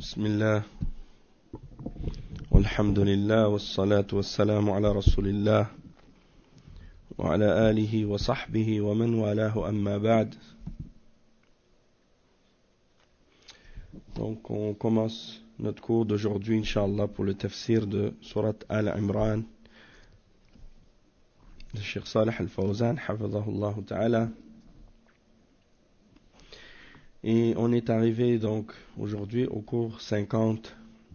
بسم الله والحمد لله والصلاة والسلام على رسول الله وعلى آله وصحبه ومن والاه أما بعد. Donc on commence notre cours d'aujourd'hui Inch'Allah pour le tafsir de Surat Al-Imran de Cheikh Salih Al-Fawzan Hafidhahullah Ta'ala. Et on est arrivé donc aujourd'hui au cours 50.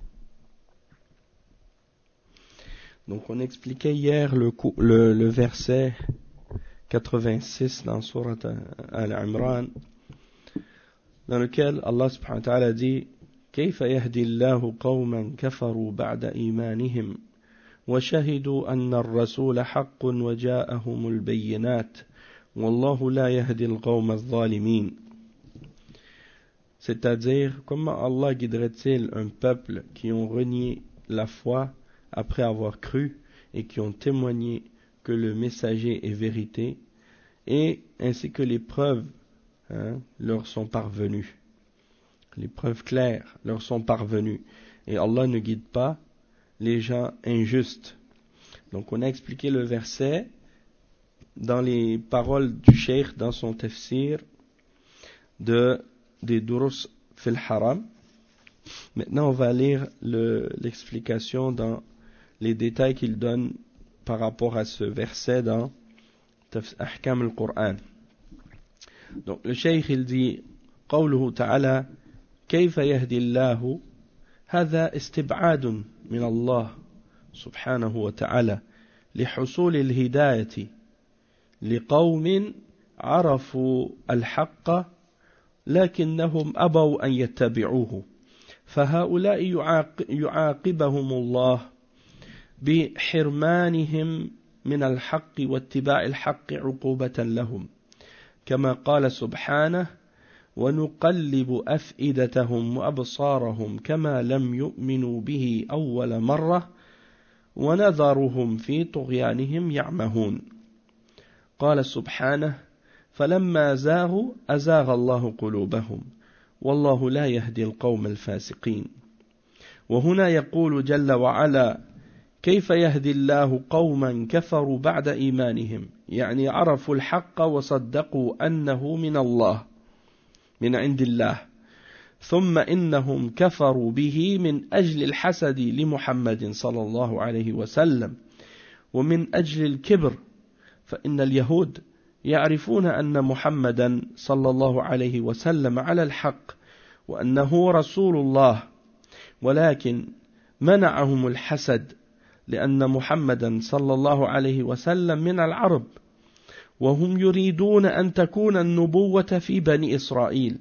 Donc on expliquait hier le verset 86 dans Surat Al-Imran, dans lequel Allah subhanahu wa ta'ala dit كيف يهدي الله قوما كفروا بعد إيمانهم وشهدوا أن الرسول حق وجاءهم البينات والله لا يهدي القوم الظالمين. C'est-à-dire, comment Allah guiderait-il un peuple qui ont renié la foi après avoir cru et qui ont témoigné que le messager est vérité, et ainsi que les preuves leur sont parvenues. Les preuves claires leur sont parvenues. Et Allah ne guide pas les gens injustes. Donc on a expliqué le verset dans les paroles du cheikh dans son tafsir des Durus fil Haram. Maintenant on va lire l'explication dans les détails qu'il donne par rapport à ce verset dans Ahkam al-Qur'an. Donc le cheikh il dit قوله تعالى كيف يهدي الله هذا استبعاد من الله سبحانه وتعالى لحصول الهداية لقوم عرفوا الحق لكنهم أبوا أن يتبعوه فهؤلاء يعاقبهم الله بحرمانهم من الحق واتباع الحق عقوبة لهم كما قال سبحانه ونقلب أفئدتهم وأبصارهم كما لم يؤمنوا به أول مرة ونذرهم في طغيانهم يعمهون قال سبحانه فلما زاغوا أزاغ الله قلوبهم والله لا يهدي القوم الفاسقين. وهنا يقول جل وعلا كيف يهدي الله قوما كفروا بعد إيمانهم، يعني عرفوا الحق وصدقوا أنه من الله من عند الله، ثم إنهم كفروا به من أجل الحسد لمحمد صلى الله عليه وسلم ومن أجل الكبر، فإن اليهود يعرفون أن محمدا صلى الله عليه وسلم على الحق وأنه رسول الله، ولكن منعهم الحسد لأن محمدا صلى الله عليه وسلم من العرب وهم يريدون أن تكون النبوة في بني إسرائيل،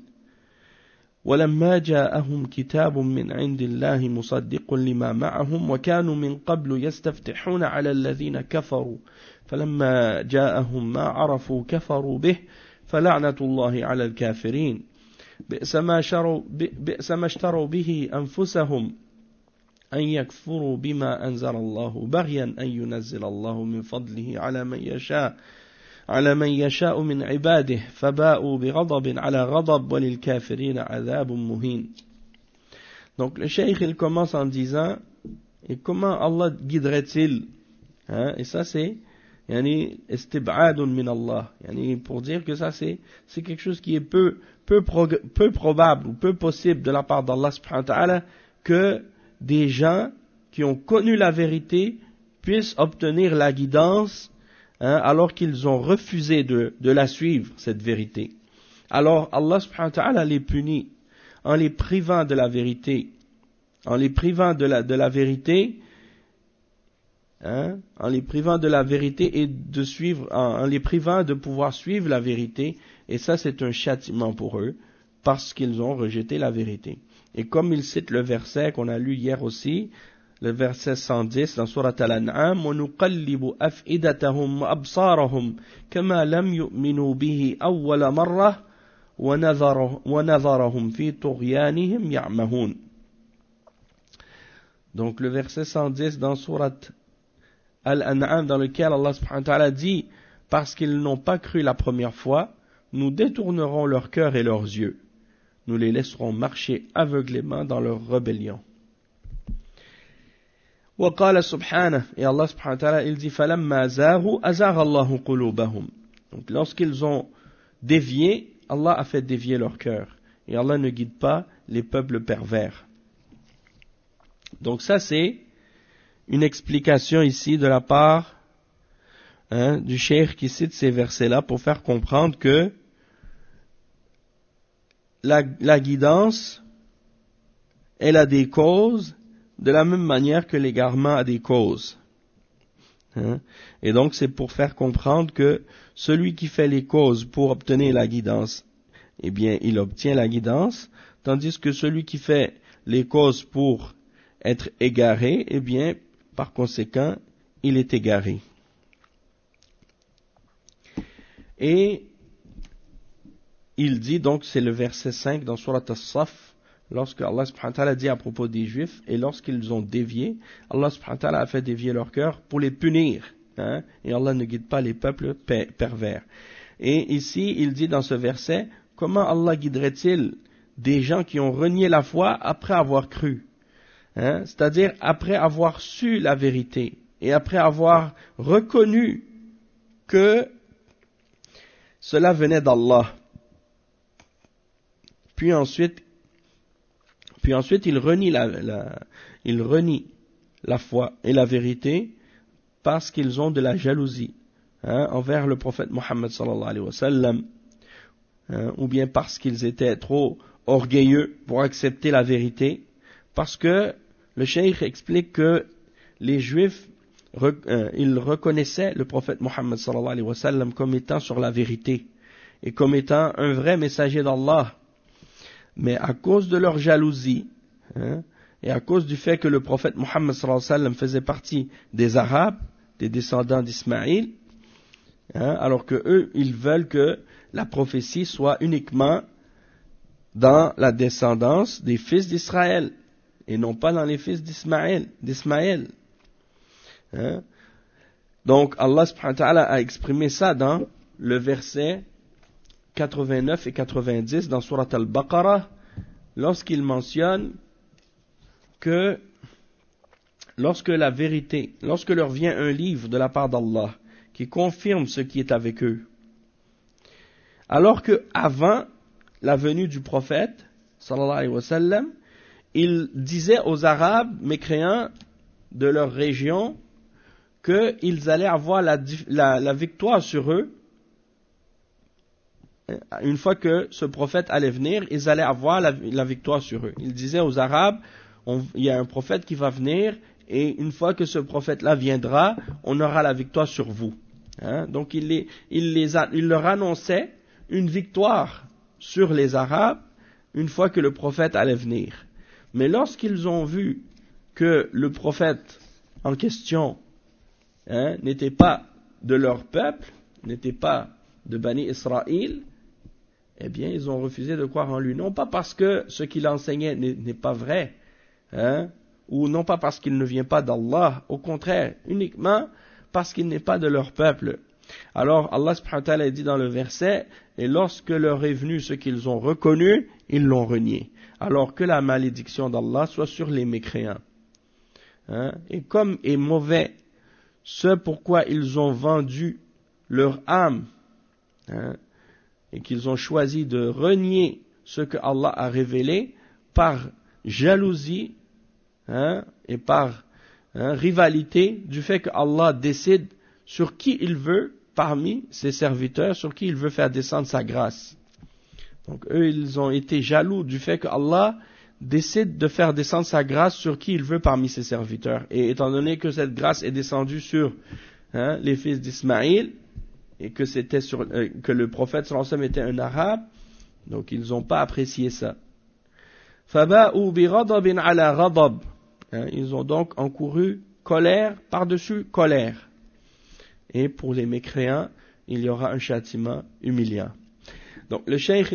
ولما جاءهم كتاب من عند الله مصدق لما معهم وكانوا من قبل يستفتحون على الذين كفروا فلما جاءهم ما عرفوا كفروا به فلعنة الله على الكافرين بئس ما اشتروا به أنفسهم أن يكفروا بما أنزل الله بغيا أن ينزل الله من فضله على من يشاء من عباده فباءوا بغضب على غضب وللكافرين عذاب مهين. Donc le cheikh il commence en disant et comment Allah guiderait-il, et ça c'est yani istib'adun min Allah, yani pour dire que ça c'est quelque chose qui est peu probable ou peu possible de la part d'Allah subhanahu wa ta'ala que des gens qui ont connu la vérité puissent obtenir la guidance alors qu'ils ont refusé de la suivre, cette vérité. Alors Allah subhanahu wa ta'ala les punit en les privant de la vérité, en les privant de la vérité, en les privant de la vérité et de suivre, en les privant de pouvoir suivre la vérité, et ça c'est un châtiment pour eux parce qu'ils ont rejeté la vérité. Et comme il cite le verset qu'on a lu hier aussi, le verset 110 dans Surat Al-An'am, وَنُقَلِّبُ أَفْئِدَتَهُمْ وَأَبْصَارَهُم كَمَا لَمْ يُؤْمِنُوا بِهِ أَوَّلَ مَرَّةٍ وَنَذَرَهُمْ فِي طُغْيَانِهِمْ يَعْمَهُونَ. Donc le verset 110 dans Surat Al-An'am, dans lequel Allah subhanahu wa ta'ala dit parce qu'ils n'ont pas cru la première fois, nous détournerons leur cœur et leurs yeux nous les laisserons marcher aveuglément dans leur rébellion. وقال سبحانه, et Allah subhanahu wa ta'ala, il dit فَلَمَّا زَاغُوا أَزَاغَ اللَّهُ قُلُوبَهُم. Donc lorsqu'ils ont dévié, Allah a fait dévier leur cœur. Et Allah ne guide pas les peuples pervers. Donc ça c'est une explication ici de la part du cheikh qui cite ces versets-là pour faire comprendre que la guidance, elle a des causes de la même manière que l'égarement a des causes. Et donc c'est pour faire comprendre que celui qui fait les causes pour obtenir la guidance, eh bien il obtient la guidance, tandis que celui qui fait les causes pour être égaré, eh bien par conséquent il est égaré. Et il dit donc, c'est le verset 5 dans Surat As-Saf, lorsque Allah subhanahu wa ta'ala dit à propos des Juifs, et lorsqu'ils ont dévié, Allah subhanahu wa ta'ala a fait dévier leur cœur pour les punir, et Allah ne guide pas les peuples pervers. Et ici, il dit dans ce verset, comment Allah guiderait-il des gens qui ont renié la foi après avoir cru, c'est-à-dire après avoir su la vérité, et après avoir reconnu que cela venait d'Allah. Puis ensuite, il renie la foi et la vérité parce qu'ils ont de la jalousie envers le prophète Mohammed sallallahu alayhi wa sallam, ou bien parce qu'ils étaient trop orgueilleux pour accepter la vérité, parce que le cheikh explique que les Juifs ils reconnaissaient le prophète Mohammed sallallahu alayhi wa sallam comme étant sur la vérité et comme étant un vrai messager d'Allah. Mais à cause de leur jalousie, et à cause du fait que le prophète Mohammed sallallahu alayhi wa sallam faisait partie des Arabes, des descendants d'Ismaïl, alors que eux, ils veulent que la prophétie soit uniquement dans la descendance des fils d'Israël, et non pas dans les fils d'Ismaël. Donc Allah subhanahu wa ta'ala a exprimé ça dans le verset 89 et 90 dans Surat Al-Baqarah, lorsqu'il mentionne que lorsque leur vient un livre de la part d'Allah qui confirme ce qui est avec eux, alors que avant la venue du prophète sallallahu alayhi wa sallam, il disait aux Arabes mécréants de leur région qu'ils allaient avoir la victoire sur eux. Une fois que ce prophète allait venir, ils allaient avoir la victoire sur eux. Il disait aux Arabes, il y a un prophète qui va venir, et une fois que ce prophète-là viendra, on aura la victoire sur vous. Donc il leur annonçait une victoire sur les Arabes, une fois que le prophète allait venir. Mais lorsqu'ils ont vu que le prophète en question n'était pas de leur peuple, n'était pas de Bani Israël, eh bien ils ont refusé de croire en lui. Non pas parce que ce qu'il enseignait n'est pas vrai, ou non pas parce qu'il ne vient pas d'Allah, au contraire, uniquement parce qu'il n'est pas de leur peuple. Alors Allah subhanahu wa ta'ala dit dans le verset, et lorsque leur est venu ce qu'ils ont reconnu, ils l'ont renié. Alors que la malédiction d'Allah soit sur les mécréants. Et comme est mauvais ce pourquoi ils ont vendu leur âme, et qu'ils ont choisi de renier ce que Allah a révélé par jalousie et par rivalité du fait que Allah décide sur qui il veut parmi ses serviteurs, sur qui il veut faire descendre sa grâce. Donc eux, ils ont été jaloux du fait que Allah décide de faire descendre sa grâce sur qui il veut parmi ses serviteurs. Et étant donné que cette grâce est descendue sur les fils d'Ismaïl, et que que le prophète sallallahu alayhi wa sallam était un arabe, donc ils n'ont pas apprécié ça. فَبَاءُوا بِغَضَبٍ عَلَى غَضَبٍ. Ils ont donc encouru colère par-dessus colère. Et pour les mécréants, il y aura un châtiment humiliant. Donc le cheikh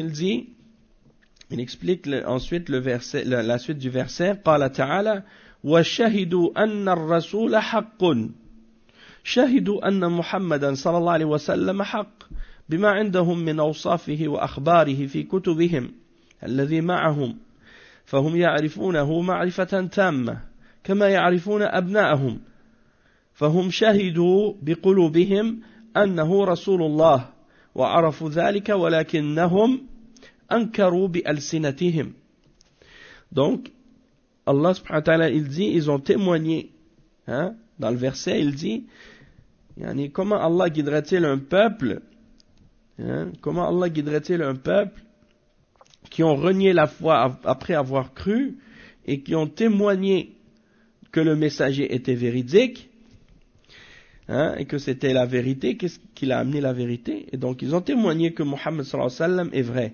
il explique ensuite la suite du verset. قال تعالى وَشَهِدُوا أَنَّ الرَّسُولَ حَقٌّ شهدوا أن محمدا صلى الله عليه وسلم حق بما عندهم من أوصافه وأخباره في كتبهم الذي معهم فهم يعرفونه معرفة تامة كما يعرفون أبناءهم فهم شهدوا بقلوبهم أنه رسول الله وعرفوا ذلك ولكنهم أنكروا بألسنتهم. Donc Allah subhanahu wa ta'ala il dit ils ont témoigné, hein, dans le verset il dit comment Allah guiderait-il un peuple, hein, comment Allah guiderait-il un peuple qui ont renié la foi après avoir cru et qui ont témoigné que le messager était véridique, hein, et que c'était la vérité, qu'est-ce qu'il a amené la vérité, et donc ils ont témoigné que Muhammad sallallahu alayhi wa sallam est vrai.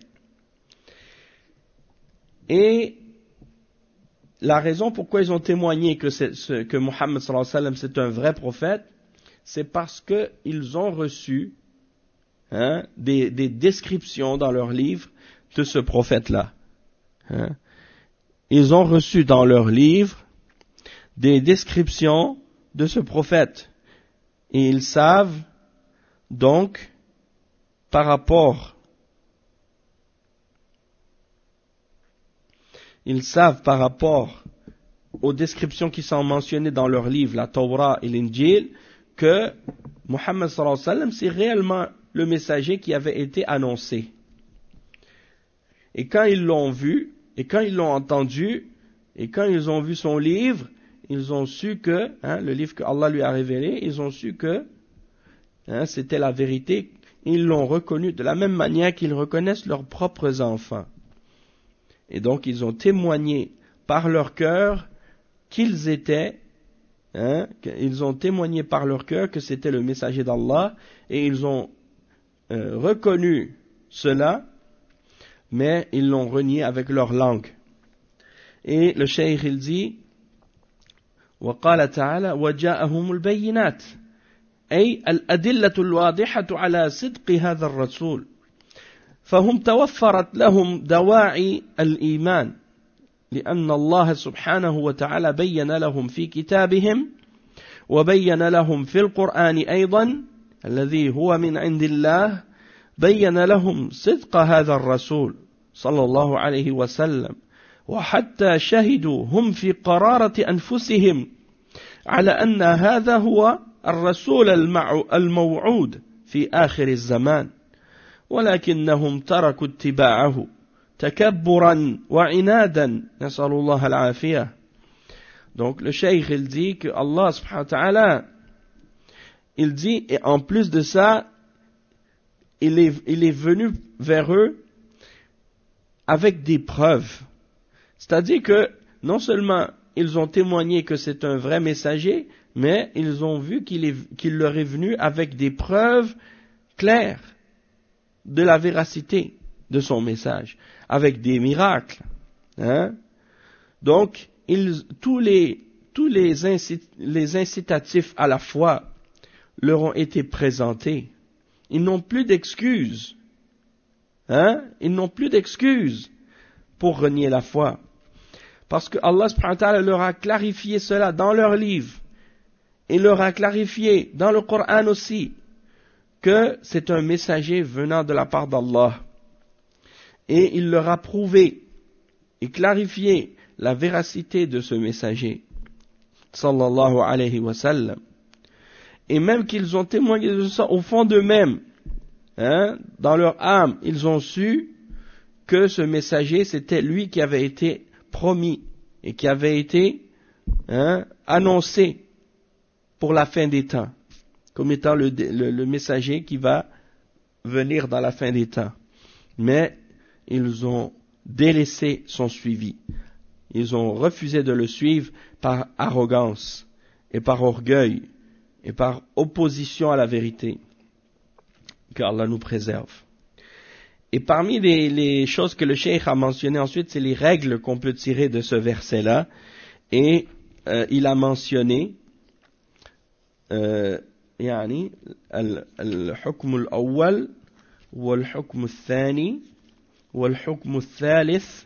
Et la raison pourquoi ils ont témoigné que Muhammad sallallahu alayhi wa sallam c'est un vrai prophète, c'est parce qu'ils ont reçu, hein, des descriptions dans leurs livres de ce prophète-là. Hein. Ils ont reçu dans leurs livres des descriptions de ce prophète. Et ils savent donc par rapport aux descriptions qui sont mentionnées dans leurs livres, la Torah et l'Injil, que Muhammad sallallahu alayhi wa sallam c'est réellement le messager qui avait été annoncé. Et quand ils l'ont vu, et quand ils l'ont entendu, et quand ils ont vu son livre, ils ont su que, hein, le livre que Allah lui a révélé, ils ont su que, hein, c'était la vérité. Ils l'ont reconnu de la même manière qu'ils reconnaissent leurs propres enfants. Et donc ils ont témoigné par leur cœur qu'ils étaient, hein, ils ont témoigné par leur cœur que c'était le messager d'Allah, et ils ont reconnu cela, mais ils l'ont renié avec leur langue. Et le cheikh il dit وقال تعالى وجاءهم البينات أي الأدلة الواضحة على صدق هذا الرسول فهم توفرت لهم دواعي الإيمان لأن الله سبحانه وتعالى بين لهم في كتابهم وبين لهم في القرآن أيضا الذي هو من عند الله بين لهم صدق هذا الرسول صلى الله عليه وسلم وحتى شهدوا هم في قرارة أنفسهم على أن هذا هو الرسول الموعود في آخر الزمان ولكنهم تركوا اتباعه تكبرا وعنادا نسأل الله العافية. Donc le cheikh il dit que Allah subhanahu wa ta'ala il dit, et en plus de ça il est venu vers eux avec des preuves. C'est-à-dire que non seulement ils ont témoigné que c'est un vrai messager, mais ils ont vu qu'il leur est venu avec des preuves claires de la véracité de son message, avec des miracles. Hein? Donc, tous les incitatifs à la foi leur ont été présentés. Ils n'ont plus d'excuses. Hein? Ils n'ont plus d'excuses pour renier la foi. Parce que Allah subhanahu wa ta'ala leur a clarifié cela dans leur livre. Il leur a clarifié dans le Coran aussi que c'est un messager venant de la part d'Allah. Et il leur a prouvé et clarifié la véracité de ce messager. Sallallahu alayhi wa sallam. Et même qu'ils ont témoigné de ça au fond d'eux-mêmes, hein, dans leur âme, ils ont su que ce messager, c'était lui qui avait été promis et qui avait été, hein, annoncé pour la fin des temps, comme étant le messager qui va venir dans la fin des temps. Mais ils ont délaissé son suivi. Ils ont refusé de le suivre par arrogance et par orgueil et par opposition à la vérité. Qu'Allah nous préserve. Et parmi les choses que le cheikh a mentionnées ensuite, c'est les règles qu'on peut tirer de ce verset-là. Et il a mentionné يعني الحكم الأول والحكم الثاني والحكم الثالث.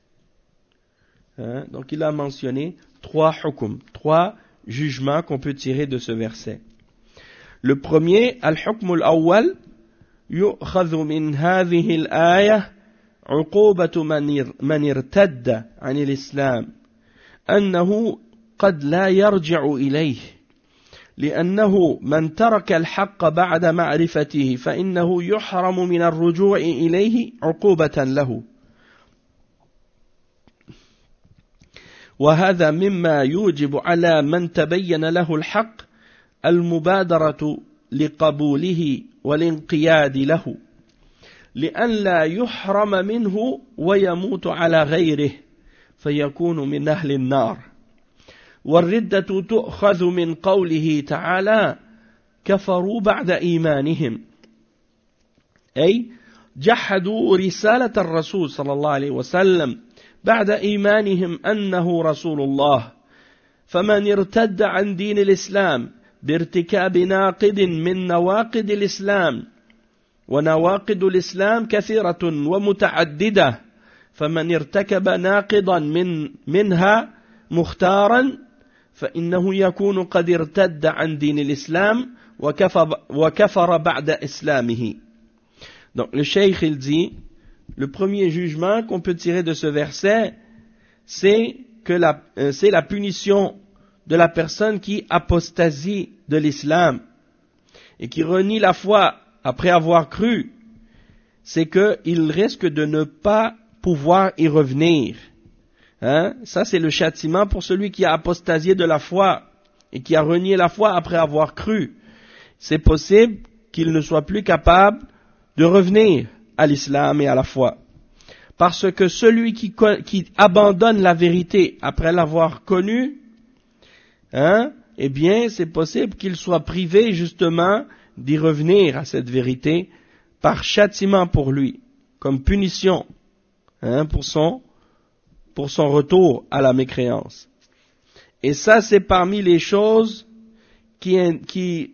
Donc il a mentionné trois jugements qu'on peut tirer de ce verset. Le premier, al-hukm al-awwal, يؤخذ من هذه الآية عقوبة من ارتد عن الإسلام أنه قد لا يرجع إليه لأنه من ترك الحق بعد معرفته فإنه يحرم من الرجوع إليه عقوبة له وهذا مما يوجب على من تبين له الحق المبادرة لقبوله والانقياد له لأن لا يحرم منه ويموت على غيره فيكون من أهل النار والردة تؤخذ من قوله تعالى كفروا بعد إيمانهم أي جحدوا رسالة الرسول صلى الله عليه وسلم بعد إيمانهم أنه رسول الله فمن ارتد عن دين الإسلام بارتكاب ناقض من نواقض الإسلام ونواقض الإسلام كثيرة ومتعددة فمن ارتكب ناقضا منها مختارا فإنه يكون قد ارتد عن دين الإسلام وكفر بعد إسلامه. Donc le cheikh il dit, le premier jugement qu'on peut tirer de ce verset, c'est la punition de la personne qui apostasie de l'islam et qui renie la foi après avoir cru, c'est qu'il risque de ne pas pouvoir y revenir. Hein? Ça, c'est le châtiment pour celui qui a apostasié de la foi et qui a renié la foi après avoir cru. C'est possible qu'il ne soit plus capable de revenir à l'islam et à la foi. Parce que celui qui abandonne la vérité après l'avoir connue, hein, eh bien, c'est possible qu'il soit privé justement d'y revenir à cette vérité par châtiment pour lui, comme punition, hein, pour son retour à la mécréance. Et ça, c'est parmi les choses qui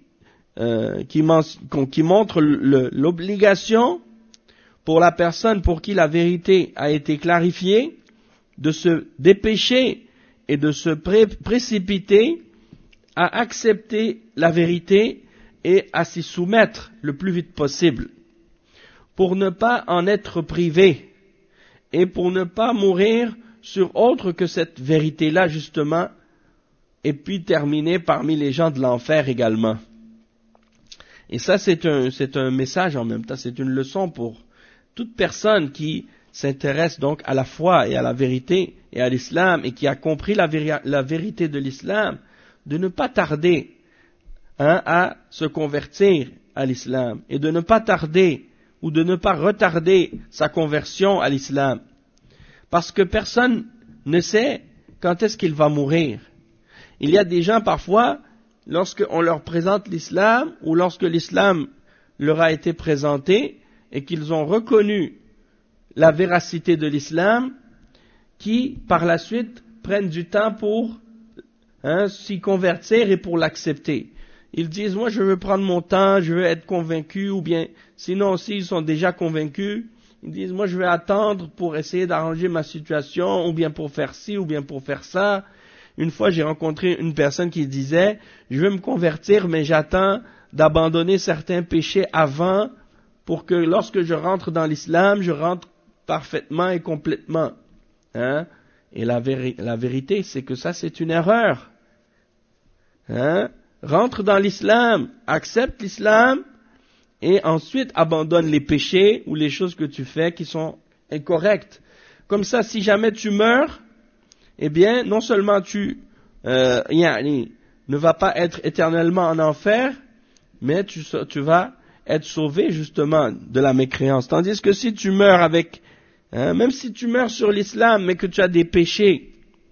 montrent l'obligation pour la personne pour qui la vérité a été clarifiée de se dépêcher et de se précipiter à accepter la vérité et à s'y soumettre le plus vite possible pour ne pas en être privé et pour ne pas mourir sur autre que cette vérité-là justement et puis terminer parmi les gens de l'enfer également. Et ça c'est un message en même temps, c'est une leçon pour toute personne qui s'intéresse donc à la foi et à la vérité et à l'islam et qui a compris la vérité de l'islam, de ne pas tarder à se convertir à l'islam et de ne pas tarder ou de ne pas retarder sa conversion à l'islam. Parce que personne ne sait quand est-ce qu'il va mourir. Il y a des gens parfois, lorsqu'on leur présente l'islam ou lorsque l'islam leur a été présenté et qu'ils ont reconnu la véracité de l'islam, qui par la suite prennent du temps pour s'y convertir et pour l'accepter. Ils disent, moi je veux prendre mon temps, je veux être convaincu, ou bien sinon aussi ils sont déjà convaincus, ils disent, moi je vais attendre pour essayer d'arranger ma situation, ou bien pour faire ci, ou bien pour faire ça. Une fois j'ai rencontré une personne qui disait, je veux me convertir mais j'attends d'abandonner certains péchés avant, pour que lorsque je rentre dans l'islam, je rentre parfaitement et complètement. Hein? Et la vérité, c'est que ça, c'est une erreur. Hein? Rentre dans l'islam, accepte l'islam, et ensuite abandonne les péchés ou les choses que tu fais qui sont incorrectes. Comme ça, si jamais tu meurs, eh bien, non seulement tu ne vas pas être éternellement en enfer, mais tu vas être sauvé justement de la mécréance. Tandis que si tu meurs avec, même si tu meurs sur l'islam, mais que tu as des péchés,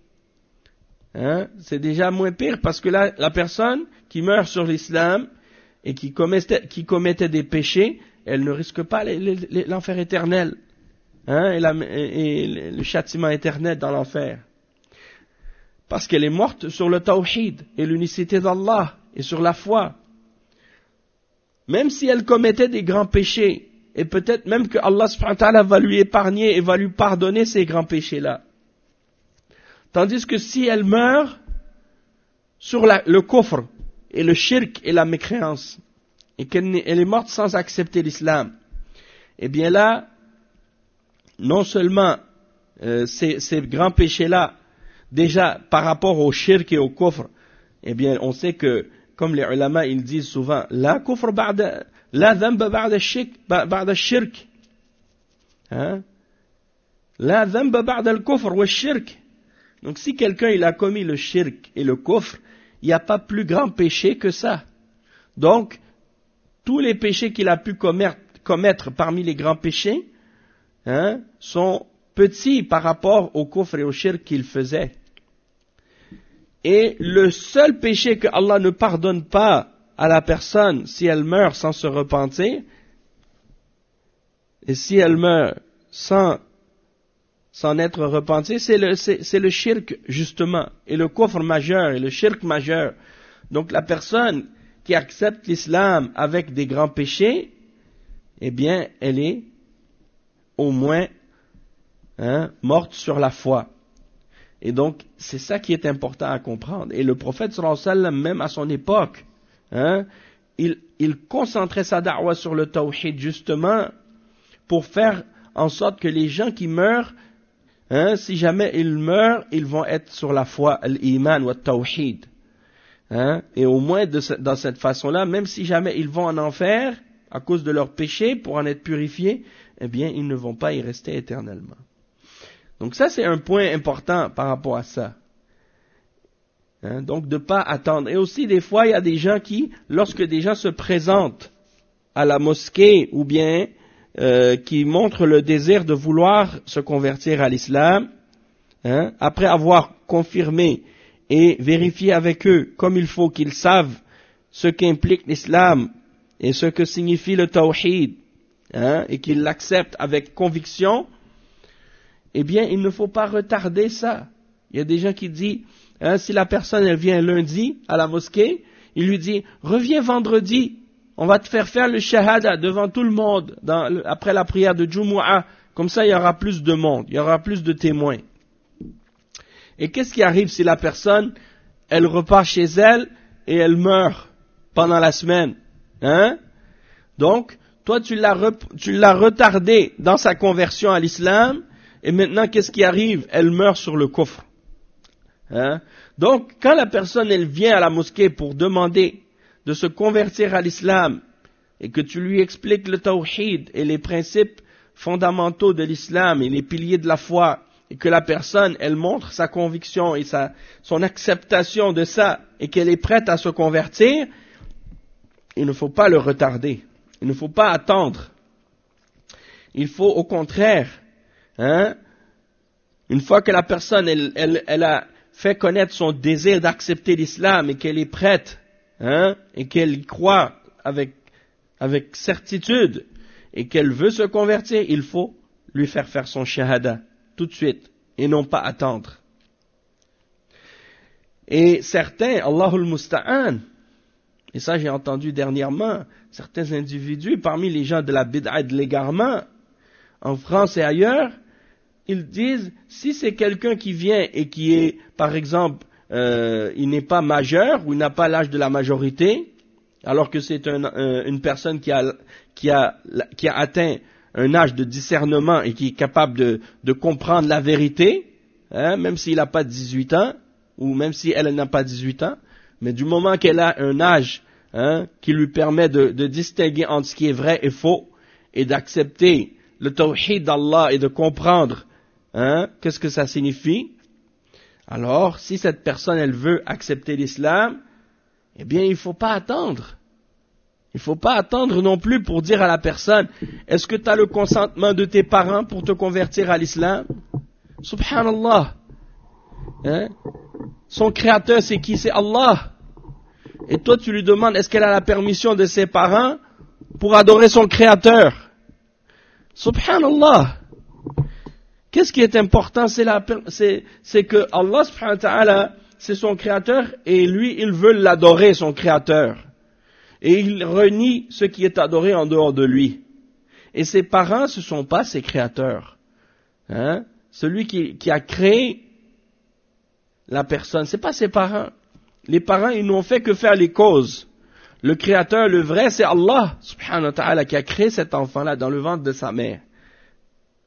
c'est déjà moins pire, parce que là, la personne qui meurt sur l'islam et qui commettait des péchés, elle ne risque pas l'enfer éternel, et le châtiment éternel dans l'enfer. Parce qu'elle est morte sur le tawhid et l'unicité d'Allah et sur la foi. Même si elle commettait des grands péchés, et peut-être même que Allah subhanahu wa ta'ala va lui épargner et va lui pardonner ces grands péchés-là. Tandis que si elle meurt sur le kufr et le shirk et la mécréance, et qu'elle est morte sans accepter l'islam, eh bien là, non seulement ces grands péchés-là, déjà par rapport au shirk et au kufr, eh bien on sait que, comme les ulama ils disent souvent, la kufr ba'da, la dhanba ba'da shirk, hein? La dhanba ba'da al-kufr wa shirk. Donc si quelqu'un il a commis le shirk et le kufr, il n'y a pas plus grand péché que ça. Donc, tous les péchés qu'il a pu commettre parmi les grands péchés, hein, sont petits par rapport au kufr et au shirk qu'il faisait. Et le seul péché que Allah ne pardonne pas à la personne si elle meurt sans se repentir, et si elle meurt sans être repentie, c'est le shirk justement, et le kufr majeur, et le shirk majeur. Donc la personne qui accepte l'islam avec des grands péchés, eh bien elle est au moins morte sur la foi. Et donc, c'est ça qui est important à comprendre. Et le prophète sallallahu alayhi wa sallam, même à son époque, il concentrait sa da'wa sur le tawhid, justement, pour faire en sorte que les gens qui meurent, si jamais ils meurent, ils vont être sur la foi, l'iman ou le tawhid. Et au moins, dans cette façon-là, même si jamais ils vont en enfer, à cause de leurs péchés, pour en être purifiés, eh bien, ils ne vont pas y rester éternellement. Donc ça, c'est un point important par rapport à ça. Donc de pas attendre. Et aussi, des fois, il y a des gens qui, lorsque des gens se présentent à la mosquée, ou bien qui montrent le désir de vouloir se convertir à l'islam, après avoir confirmé et vérifié avec eux, comme il faut qu'ils savent ce qu'implique l'islam et ce que signifie le tawhid, et qu'ils l'acceptent avec conviction, eh bien, il ne faut pas retarder ça. Il y a des gens qui disent, si la personne elle vient lundi à la mosquée, il lui dit, reviens vendredi, on va te faire le shahada devant tout le monde, après la prière de Jumu'ah, comme ça il y aura plus de monde, il y aura plus de témoins. Et qu'est-ce qui arrive si la personne, elle repart chez elle et elle meurt pendant la semaine? Donc, toi tu l'as retardé dans sa conversion à l'islam, et maintenant, qu'est-ce qui arrive? Elle meurt sur le kufr. Donc, quand la personne, elle vient à la mosquée pour demander de se convertir à l'islam, et que tu lui expliques le tawhid et les principes fondamentaux de l'islam et les piliers de la foi, et que la personne, elle montre sa conviction et son acceptation de ça, et qu'elle est prête à se convertir, il ne faut pas le retarder. Il ne faut pas attendre. Il faut, au contraire, une fois que la personne elle a fait connaître son désir d'accepter l'islam et qu'elle est prête, et qu'elle y croit avec certitude et qu'elle veut se convertir, il faut lui faire son shahada tout de suite et non pas attendre. Et certains, Allahul Musta'an, et ça j'ai entendu dernièrement, certains individus parmi les gens de la bid'a et de l'égarement, en France et ailleurs, ils disent, si c'est quelqu'un qui vient et qui est, par exemple, il n'est pas majeur ou il n'a pas l'âge de la majorité, alors que c'est une personne qui a atteint un âge de discernement et qui est capable de comprendre la vérité, même s'il n'a pas 18 ans, ou même si elle n'a pas 18 ans, mais du moment qu'elle a un âge qui lui permet de distinguer entre ce qui est vrai et faux, et d'accepter le tawhid d'Allah et de comprendre qu'est-ce que ça signifie, alors si cette personne elle veut accepter l'islam, eh bien il ne faut pas attendre. Il ne faut pas attendre non plus pour dire à la personne, est-ce que tu as le consentement de tes parents pour te convertir à l'islam? Subhanallah. Son créateur c'est qui? C'est Allah. Et toi tu lui demandes, est-ce qu'elle a la permission de ses parents pour adorer son créateur? Subhanallah. Qu'est-ce qui est important? C'est que Allah subhanahu wa ta'ala, c'est son créateur, et lui, il veut l'adorer, son créateur. Et il renie ce qui est adoré en dehors de lui. Et ses parents, ce ne sont pas ses créateurs. Celui qui a créé la personne, ce n'est pas ses parents. Les parents, ils n'ont fait que faire les causes. Le créateur, le vrai, c'est Allah subhanahu wa ta'ala qui a créé cet enfant-là dans le ventre de sa mère.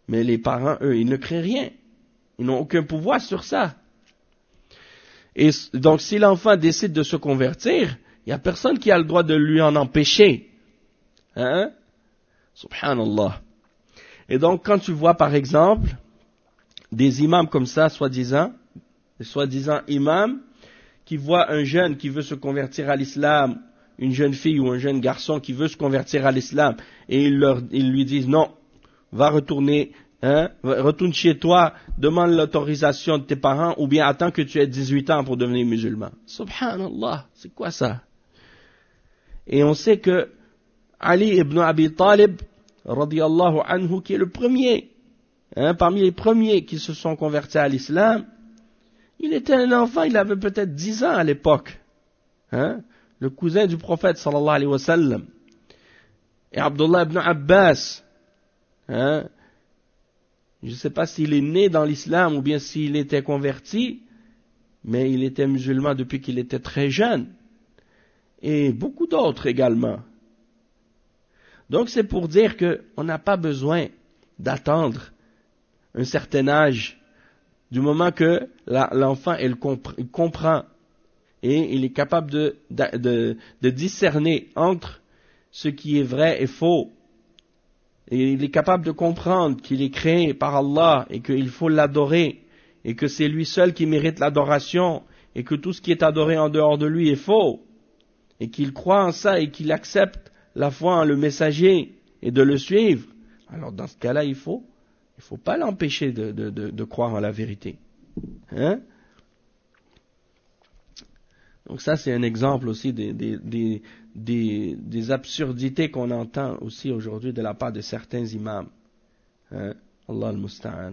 Mais les parents, eux, ils ne créent rien. Ils n'ont aucun pouvoir sur ça. Et donc, si l'enfant décide de se convertir, il n'y a personne qui a le droit de lui en empêcher. Hein? Subhanallah. Et donc, quand tu vois, par exemple, des imams comme ça, soi-disant imams, qui voient un jeune qui veut se convertir à l'islam, une jeune fille ou un jeune garçon qui veut se convertir à l'islam, et ils lui disent non, va retourner, retourne chez toi, demande l'autorisation de tes parents, ou bien attends que tu aies 18 ans pour devenir musulman. Subhanallah, c'est quoi ça? Et on sait que Ali ibn Abi Talib, radiyallahu anhu, qui est le premier, parmi les premiers qui se sont convertis à l'islam, il était un enfant, il avait peut-être 10 ans à l'époque. Le cousin du prophète sallallahu alayhi wa sallam. Et Abdullah ibn Abbas, je ne sais pas s'il est né dans l'islam ou bien s'il était converti, mais il était musulman depuis qu'il était très jeune. Et beaucoup d'autres également. Donc c'est pour dire qu'on n'a pas besoin d'attendre un certain âge. Du moment que l'enfant il comprend et il est capable de discerner entre ce qui est vrai et faux, et il est capable de comprendre qu'il est créé par Allah et qu'il faut l'adorer et que c'est lui seul qui mérite l'adoration et que tout ce qui est adoré en dehors de lui est faux et qu'il croit en ça et qu'il accepte la foi en le messager et de le suivre, alors dans ce cas-là il faut pas l'empêcher de croire en la vérité. Donc ça c'est un exemple aussi des absurdités qu'on entend aussi aujourd'hui de la part de certains imams. Allah al-Musta'an.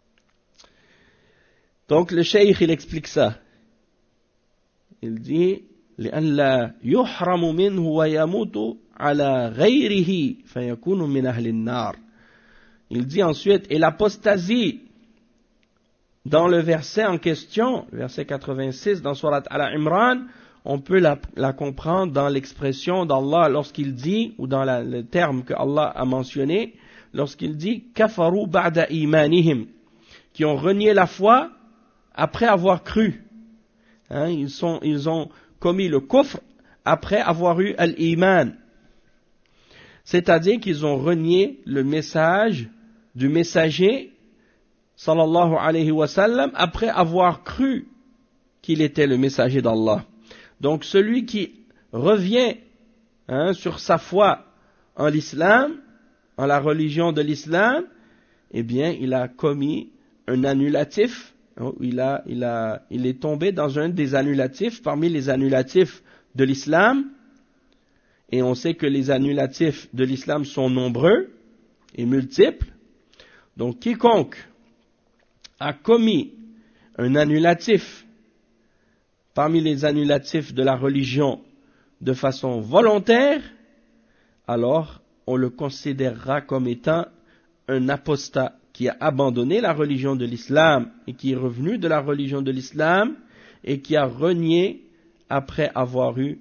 Donc le cheikh il explique ça. Il dit لأن يحرم منه ويموت على غيره فيكون من أهل النار. Il dit ensuite, et l'apostasie, dans le verset en question, verset 86 dans Surat Al-Imran, on peut la comprendre dans l'expression d'Allah lorsqu'il dit, ou dans le terme que Allah a mentionné, lorsqu'il dit « kafaru ba'da imanihim » qui ont renié la foi après avoir cru. Ils ont commis le kufr après avoir eu al-iman. C'est-à-dire qu'ils ont renié le message du messager sallallahu alayhi wa sallam après avoir cru qu'il était le messager d'Allah. Donc celui qui revient sur sa foi en l'islam, en la religion de l'islam, eh bien il a commis un annulatif, il est tombé dans un des annulatifs parmi les annulatifs de l'islam, et on sait que les annulatifs de l'islam sont nombreux et multiples. Donc quiconque a commis un annulatif parmi les annulatifs de la religion de façon volontaire, alors on le considérera comme étant un apostat qui a abandonné la religion de l'islam et qui est revenu de la religion de l'islam et qui a renié après avoir eu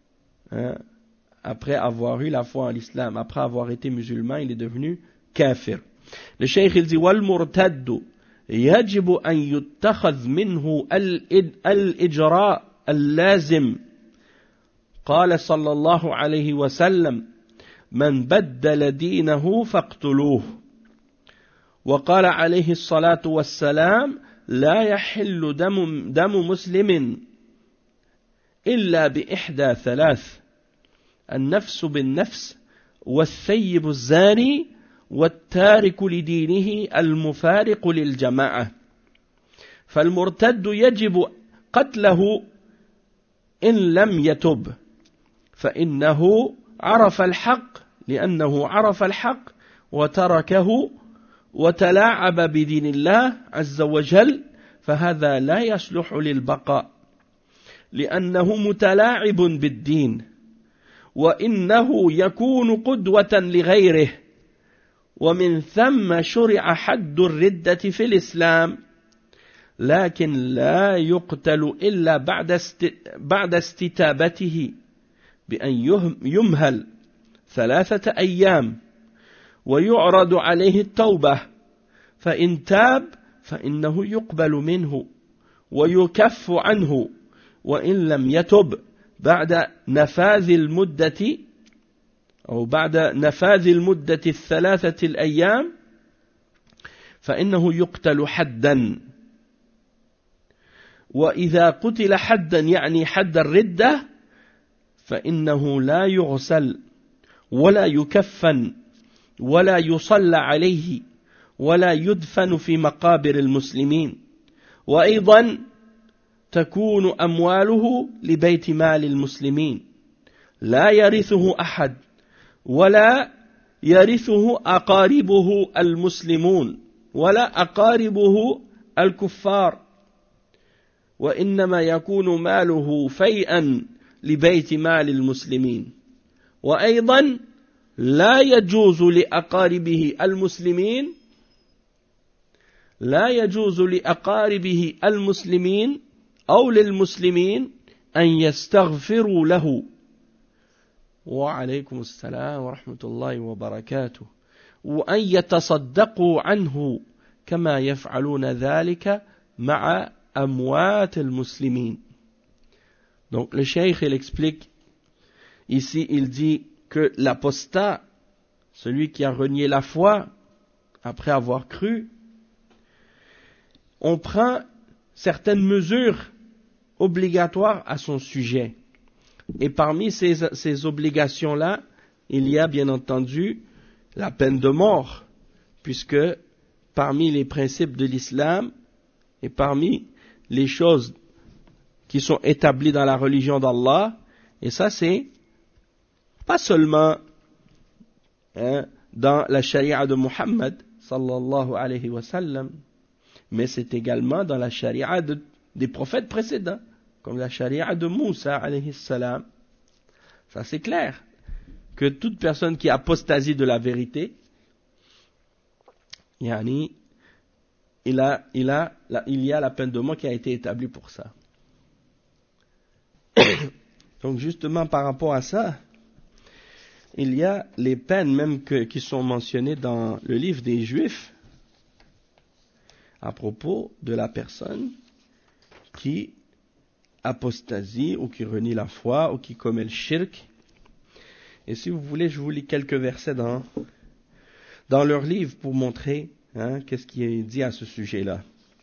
la foi en l'islam, après avoir été musulman, il est devenu kafir. Le cheikh il dit wal murtaddu يجب أن يتخذ منه الإجراء اللازم قال صلى الله عليه وسلم من بدل دينه فاقتلوه وقال عليه الصلاة والسلام لا يحل دم مسلم إلا بإحدى ثلاث النفس بالنفس والثيب الزاني والتارك لدينه المفارق للجماعة فالمرتد يجب قتله إن لم يتب فإنه عرف الحق لأنه عرف الحق وتركه وتلاعب بدين الله عز وجل فهذا لا يصلح للبقاء لأنه متلاعب بالدين وإنه يكون قدوة لغيره ومن ثم شرع حد الردة في الإسلام لكن لا يقتل إلا بعد استتابته بأن يمهل 3 أيام ويعرض عليه التوبة فإن تاب فإنه يقبل منه ويكف عنه وإن لم يتب بعد نفاذ المدة أو بعد نفاذ المدة الثلاثة الأيام فإنه يقتل حدا. وإذا قتل حدا يعني حد الردة فإنه لا يغسل ولا يكفن ولا يصلى عليه ولا يدفن في مقابر المسلمين، وأيضا تكون أمواله لبيت مال المسلمين، لا يرثه أحد ولا يرثه أقاربه المسلمون ولا أقاربه الكفار، وإنما يكون ماله فيئا لبيت مال المسلمين. وأيضا لا يجوز لأقاربه المسلمين أو للمسلمين أن يستغفروا له. وعليكم السلام ورحمة الله وبركاته. وأن يتصدقوا عنه كما يفعلون ذلك مع أموات المسلمين. Donc le cheikh il explique ici, il dit que l'apostat, celui qui a renié la foi après avoir cru, on prend certaines mesures obligatoires à son sujet. Et parmi ces obligations-là, il y a bien entendu la peine de mort, puisque parmi les principes de l'islam et parmi les choses qui sont établies dans la religion d'Allah, et ça c'est pas seulement dans la charia de Muhammad sallallahu alayhi wa sallam, mais c'est également dans la charia des prophètes précédents, comme la charia de Moussa alayhi salam. Ça c'est clair, que toute personne qui apostasie de la vérité, yani, il y a la peine de mort qui a été établie pour ça. Donc justement par rapport à ça, il y a les peines même qui sont mentionnées dans le livre des Juifs à propos de la personne qui apostasie ou qui renie la foi ou qui commet le shirk. Et si vous voulez, je vous lis quelques versets dans leur livre pour montrer qu'est-ce qui est dit à ce sujet-là.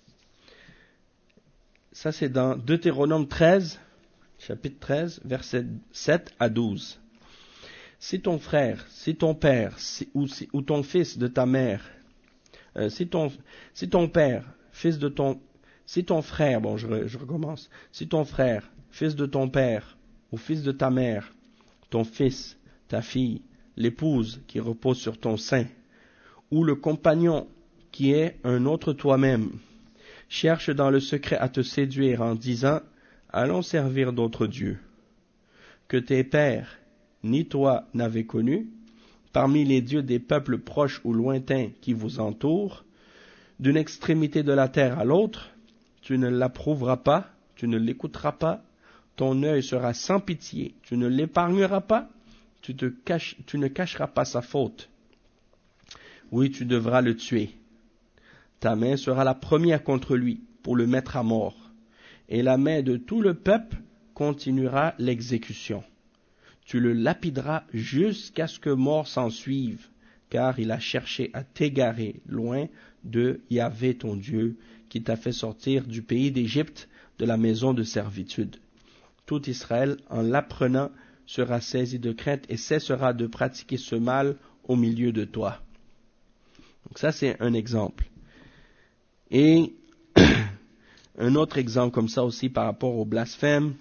Ça c'est dans Deutéronome 13, chapitre 13, versets 7 à 12. Si ton frère, si ton père, ou ton fils de ta mère, si ton père, fils de ton, si ton frère, bon je recommence, si ton frère, fils de ton père, ou fils de ta mère, ton fils, ta fille, l'épouse qui repose sur ton sein, ou le compagnon qui est un autre toi-même, cherche dans le secret à te séduire en disant « Allons servir d'autres dieux » que tes pères ni toi n'avez connu, parmi les dieux des peuples proches ou lointains qui vous entourent, d'une extrémité de la terre à l'autre, tu ne l'approuveras pas, tu ne l'écouteras pas, ton œil sera sans pitié, tu ne l'épargneras pas, tu ne cacheras pas sa faute. Oui, tu devras le tuer. Ta main sera la première contre lui pour le mettre à mort, et la main de tout le peuple continuera l'exécution. Tu le lapideras jusqu'à ce que mort s'en suive, car il a cherché à t'égarer loin de Yahvé ton Dieu, qui t'a fait sortir du pays d'Égypte, de la maison de servitude. Tout Israël, en l'apprenant, sera saisi de crainte et cessera de pratiquer ce mal au milieu de toi. Donc ça, c'est un exemple. Et un autre exemple comme ça aussi par rapport au blasphème.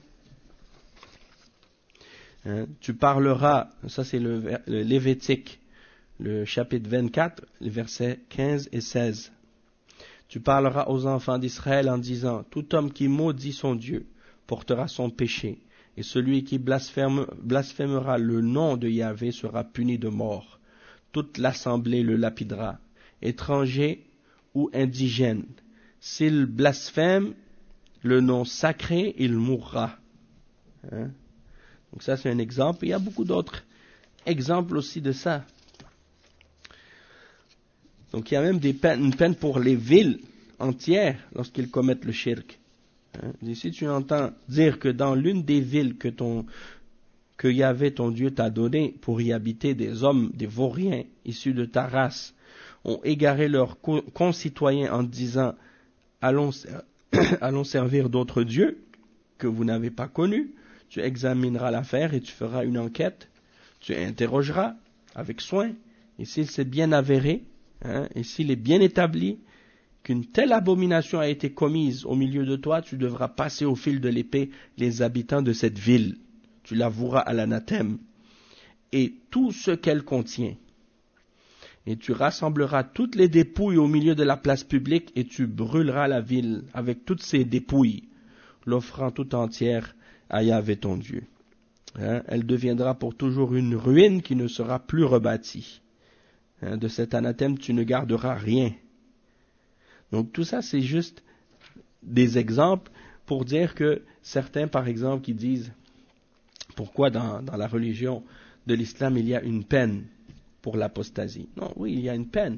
Tu parleras, ça c'est le Lévitique, le chapitre 24, les versets 15 et 16. Tu parleras aux enfants d'Israël en disant, tout homme qui maudit son Dieu portera son péché, et celui qui blasphémera le nom de Yahvé sera puni de mort. Toute l'assemblée le lapidera, étranger ou indigène. S'il blasphème le nom sacré, il mourra. Donc ça c'est un exemple. Il y a beaucoup d'autres exemples aussi de ça. Donc il y a même une peine pour les villes entières lorsqu'ils commettent le shirk. Et si tu entends dire que dans l'une des villes que Yahvé ton Dieu t'a donné pour y habiter, des hommes, des vauriens issus de ta race ont égaré leurs concitoyens en disant allons servir d'autres dieux que vous n'avez pas connus, tu examineras l'affaire et tu feras une enquête, tu interrogeras avec soin, et s'il s'est bien avéré, et s'il est bien établi qu'une telle abomination a été commise au milieu de toi, tu devras passer au fil de l'épée les habitants de cette ville. Tu l'avoueras à l'anathème et tout ce qu'elle contient. Et tu rassembleras toutes les dépouilles au milieu de la place publique et tu brûleras la ville avec toutes ces dépouilles, l'offrant tout entière à Yahvé ton Dieu. Elle deviendra pour toujours une ruine qui ne sera plus rebâtie. De cet anathème, tu ne garderas rien. Donc tout ça, c'est juste des exemples pour dire que certains, par exemple, qui disent pourquoi dans la religion de l'islam, il y a une peine pour l'apostasie. Non, oui, il y a une peine.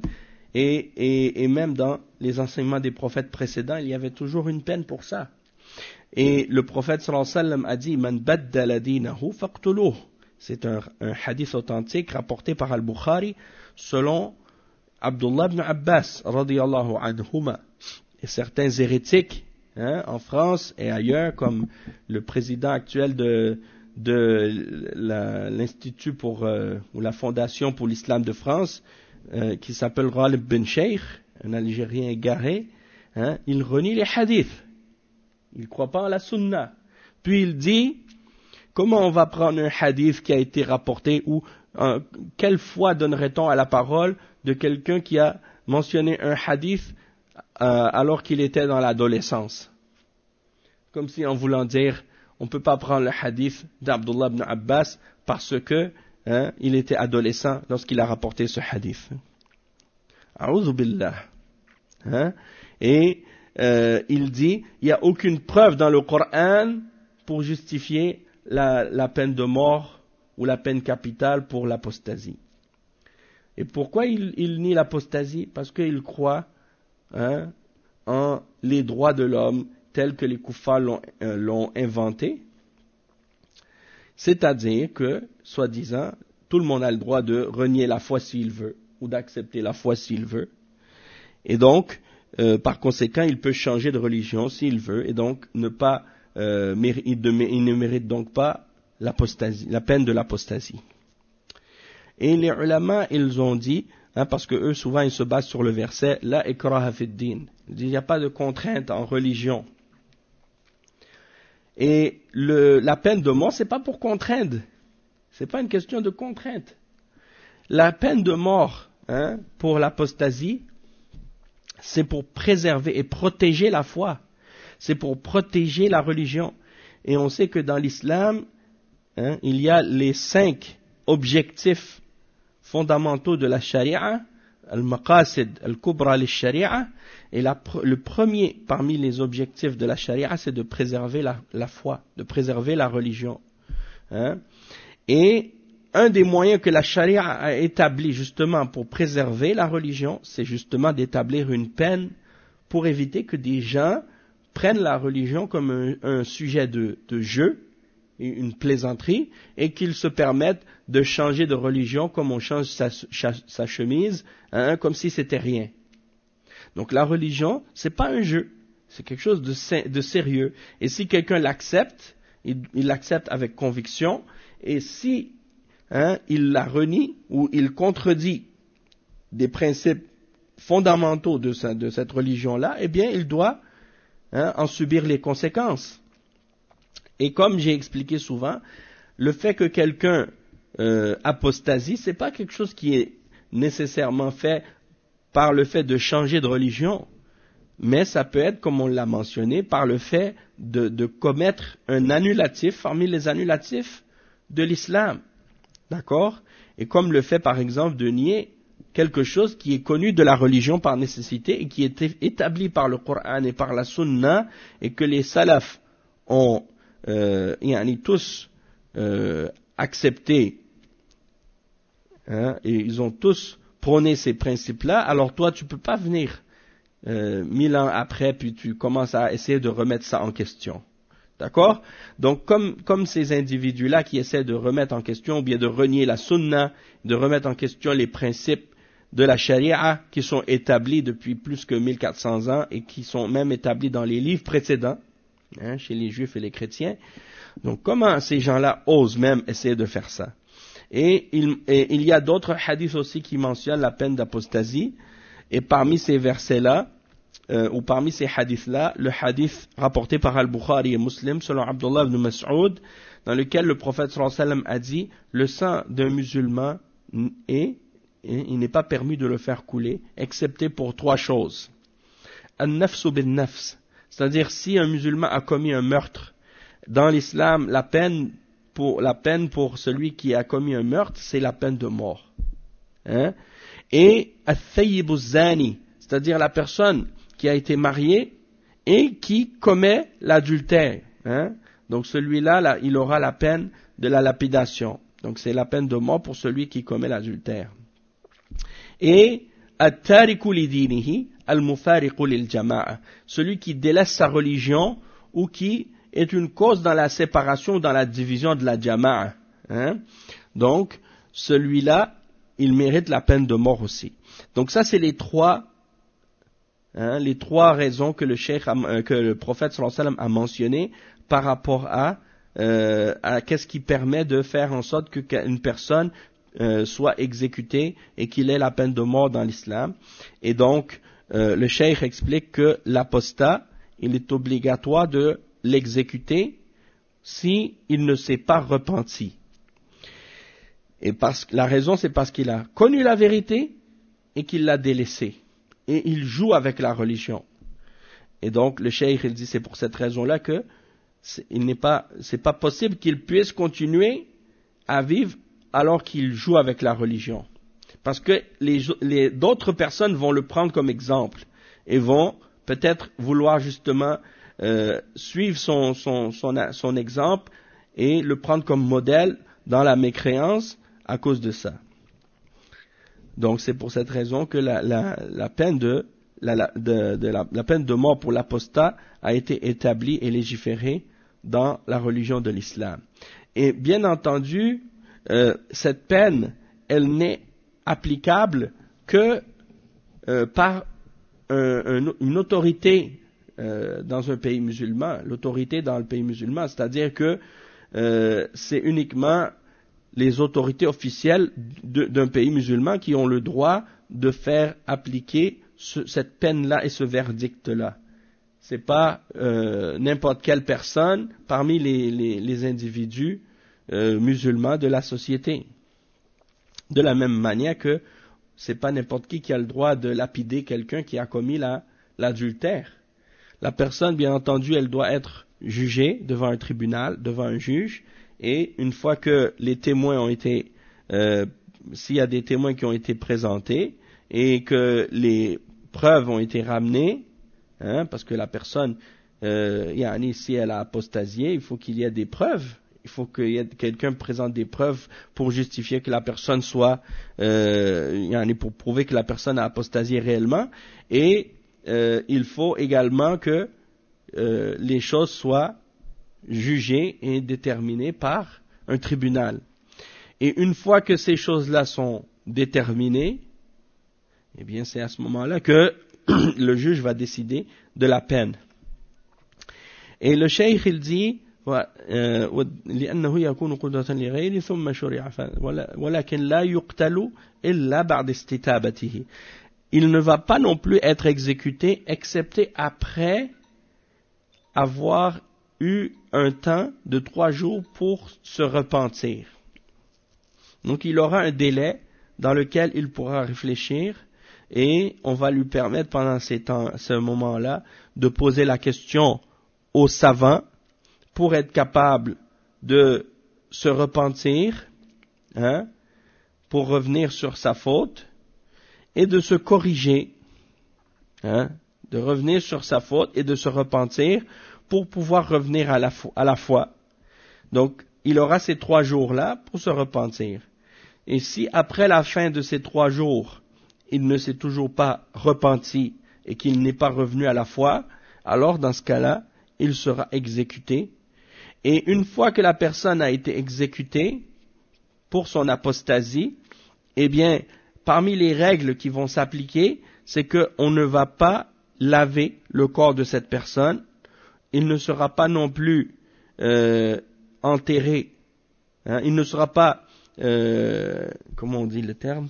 Et même dans les enseignements des prophètes précédents, il y avait toujours une peine pour ça. Et le prophète sallallahu alayhi wa sallam a dit « Man baddala dinahu faqtuluh ». C'est un hadith authentique rapporté par Al-Bukhari selon Abdullah ibn Abbas radiyallahu anhuma. Et certains hérétiques en France et ailleurs, comme le président actuel de l'Institut ou la Fondation pour l'Islam de France, qui s'appelle Ghalib Ben Cheikh, un Algérien égaré, il renie les hadiths. Il ne croit pas en la sunna. Puis il dit, comment on va prendre un hadith qui a été rapporté ou quelle foi donnerait-on à la parole de quelqu'un qui a mentionné un hadith alors qu'il était dans l'adolescence? Comme si en voulant dire, on ne peut pas prendre le hadith d'Abdullah ibn Abbas parce que il était adolescent lorsqu'il a rapporté ce hadith. A'udhu billah. Et il dit, il n'y a aucune preuve dans le Coran pour justifier la peine de mort ou la peine capitale pour l'apostasie. Et pourquoi il nie l'apostasie? Parce qu'il croit en les droits de l'homme tels que les kuffars l'ont inventé. C'est-à-dire que, soi-disant, tout le monde a le droit de renier la foi s'il veut, ou d'accepter la foi s'il veut. Et donc, par conséquent, il peut changer de religion s'il veut, et donc il ne mérite donc pas l'apostasie, la peine de l'apostasie. Et les ulama, ils ont dit, parce que eux souvent ils se basent sur le verset la ikraha fid din. Il n'y a pas de contrainte en religion. Et la peine de mort, c'est pas pour contraindre. C'est pas une question de contrainte. La peine de mort, pour l'apostasie, c'est pour préserver et protéger la foi. C'est pour protéger la religion. Et on sait que dans l'islam, il y a les 5 objectifs fondamentaux de la charia, al-maqasid al-kubra al-sharia, et le premier parmi les objectifs de la charia, c'est de préserver la foi, de préserver la religion. Et un des moyens que la charia a établi justement pour préserver la religion, c'est justement d'établir une peine pour éviter que des gens prennent la religion comme un sujet de jeu, une plaisanterie, et qu'ils se permettent de changer de religion comme on change sa chemise, comme si c'était rien. Donc la religion, c'est pas un jeu, c'est quelque chose de sérieux. Et si quelqu'un l'accepte, il l'accepte avec conviction, et si il la renie ou il contredit des principes fondamentaux de cette religion-là, eh bien il doit en subir les conséquences. Et comme j'ai expliqué souvent, le fait que quelqu'un apostasie, c'est pas quelque chose qui est nécessairement fait par le fait de changer de religion, mais ça peut être, comme on l'a mentionné, par le fait de commettre un annulatif parmi les annulatifs de l'islam. D'accord? Et comme le fait, par exemple, de nier quelque chose qui est connu de la religion par nécessité et qui est établi par le Coran et par la Sunna, et que les salafs ont tous accepté, et ils ont tous prôner ces principes-là, alors toi tu peux pas venir 1000 ans après puis tu commences à essayer de remettre ça en question. D'accord? Donc comme ces individus-là qui essaient de remettre en question ou bien de renier la sunna, de remettre en question les principes de la charia qui sont établis depuis plus que 1400 ans et qui sont même établis dans les livres précédents, chez les juifs et les chrétiens. Donc comment ces gens-là osent même essayer de faire ça? Et il y a d'autres hadiths aussi qui mentionnent la peine d'apostasie. Et parmi ces versets-là, ou parmi ces hadiths-là, le hadith rapporté par Al-Bukhari et Muslim, selon Abdullah ibn Mas'ud, dans lequel le prophète sallallahu alayhi wa sallam a dit, le sang d'un musulman il n'est pas permis de le faire couler, excepté pour 3 choses. An-nafsu bin-nafs, c'est-à-dire si un musulman a commis un meurtre, dans l'islam, la peine pour celui qui a commis un meurtre, c'est la peine de mort. Et al-thayyibu zani, c'est-à-dire la personne qui a été mariée et qui commet l'adultère. Donc celui-là, il aura la peine de la lapidation. Donc c'est la peine de mort pour celui qui commet l'adultère. Et at-tariku li dinihi al-mufariqu lil jama'a, celui qui délaisse sa religion ou qui est une cause dans la séparation, dans la division de la jama'a. Donc celui-là, il mérite la peine de mort aussi. Donc ça c'est les trois raisons que le prophète sallallahu alayhi wa sallam a mentionnées par rapport à qu'est-ce qui permet de faire en sorte qu'une personne soit exécutée et qu'il ait la peine de mort dans l'islam. Et donc le cheikh explique que l'apostat, il est obligatoire de l'exécuter si il ne s'est pas repenti. Et la raison c'est parce qu'il a connu la vérité et qu'il l'a délaissée. Et il joue avec la religion. Et donc le cheikh il dit c'est pour cette raison-là que c'est pas possible qu'il puisse continuer à vivre alors qu'il joue avec la religion. Parce que d'autres personnes vont le prendre comme exemple et vont peut-être vouloir justement suivre son exemple et le prendre comme modèle dans la mécréance à cause de ça. Donc c'est pour cette raison que la peine la peine de mort pour l'apostat a été établie et légiférée dans la religion de l'islam. Et bien entendu, cette peine, elle n'est applicable que par une autorité dans un pays musulman, l'autorité dans le pays musulman, c'est-à-dire que c'est uniquement les autorités officielles d'un pays musulman qui ont le droit de faire appliquer cette peine-là et ce verdict-là. C'est pas n'importe quelle personne parmi les individus musulmans de la société. De la même manière que c'est pas n'importe qui a le droit de lapider quelqu'un qui a commis l'adultère. La personne, bien entendu, elle doit être jugée devant un tribunal, devant un juge, et une fois que les témoins ont été, s'il y a des témoins qui ont été présentés et que les preuves ont été ramenées, parce que la personne, si elle a apostasié, il faut qu'il y ait des preuves. Il faut que quelqu'un présente des preuves pour justifier que la personne soit, pour prouver que la personne a apostasié réellement. Et il faut également que les choses soient jugées et déterminées par un tribunal. Et une fois que ces choses-là sont déterminées, eh bien c'est à ce moment-là que le juge va décider de la peine. Et le cheikh il dit لأنه يكون قدوة لغيره ثم شرع ولكن لا يقتل إلا بعد استتابته. Il ne va pas non plus être exécuté excepté après avoir eu un temps de 3 jours pour se repentir. Donc il aura un délai dans lequel il pourra réfléchir et on va lui permettre pendant ce moment-là de poser la question aux savants pour être capable de se repentir, pour revenir sur sa faute et de se corriger, de revenir sur sa faute et de se repentir pour pouvoir revenir à la foi. Donc, il aura ces 3 jours-là pour se repentir. Et si après la fin de ces 3 jours, il ne s'est toujours pas repenti et qu'il n'est pas revenu à la foi, alors dans ce cas-là, il sera exécuté. Et une fois que la personne a été exécutée pour son apostasie, eh bien, parmi les règles qui vont s'appliquer, c'est qu'on ne va pas laver le corps de cette personne, il ne sera pas non plus enterré, hein, il ne sera pas, comment on dit le terme,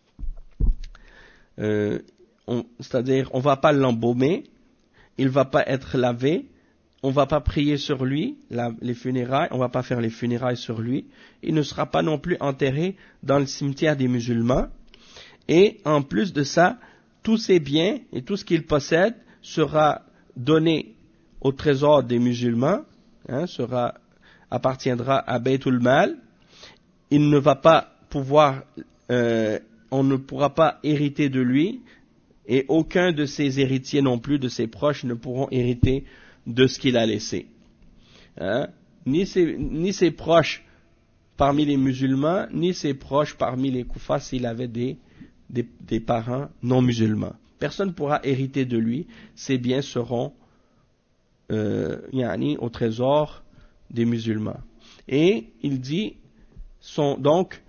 c'est-à-dire on va pas l'embaumer, il va pas être lavé, on va pas prier sur lui, les funérailles, on va pas faire les funérailles sur lui, il ne sera pas non plus enterré dans le cimetière des musulmans, et en plus de ça, tous ses biens et tout ce qu'il possède sera donné au trésor des musulmans, hein, appartiendra à Baytul Mal, il ne va pas pouvoir, on ne pourra pas hériter de lui, et aucun de ses héritiers non plus, de ses proches, ne pourront hériter de ce qu'il a laissé. Hein? Ni ses proches parmi les musulmans, ni ses proches parmi les koufars s'il avait des parents non musulmans. Personne ne pourra hériter de lui, ses biens seront au trésor des musulmans. Et il dit, donc,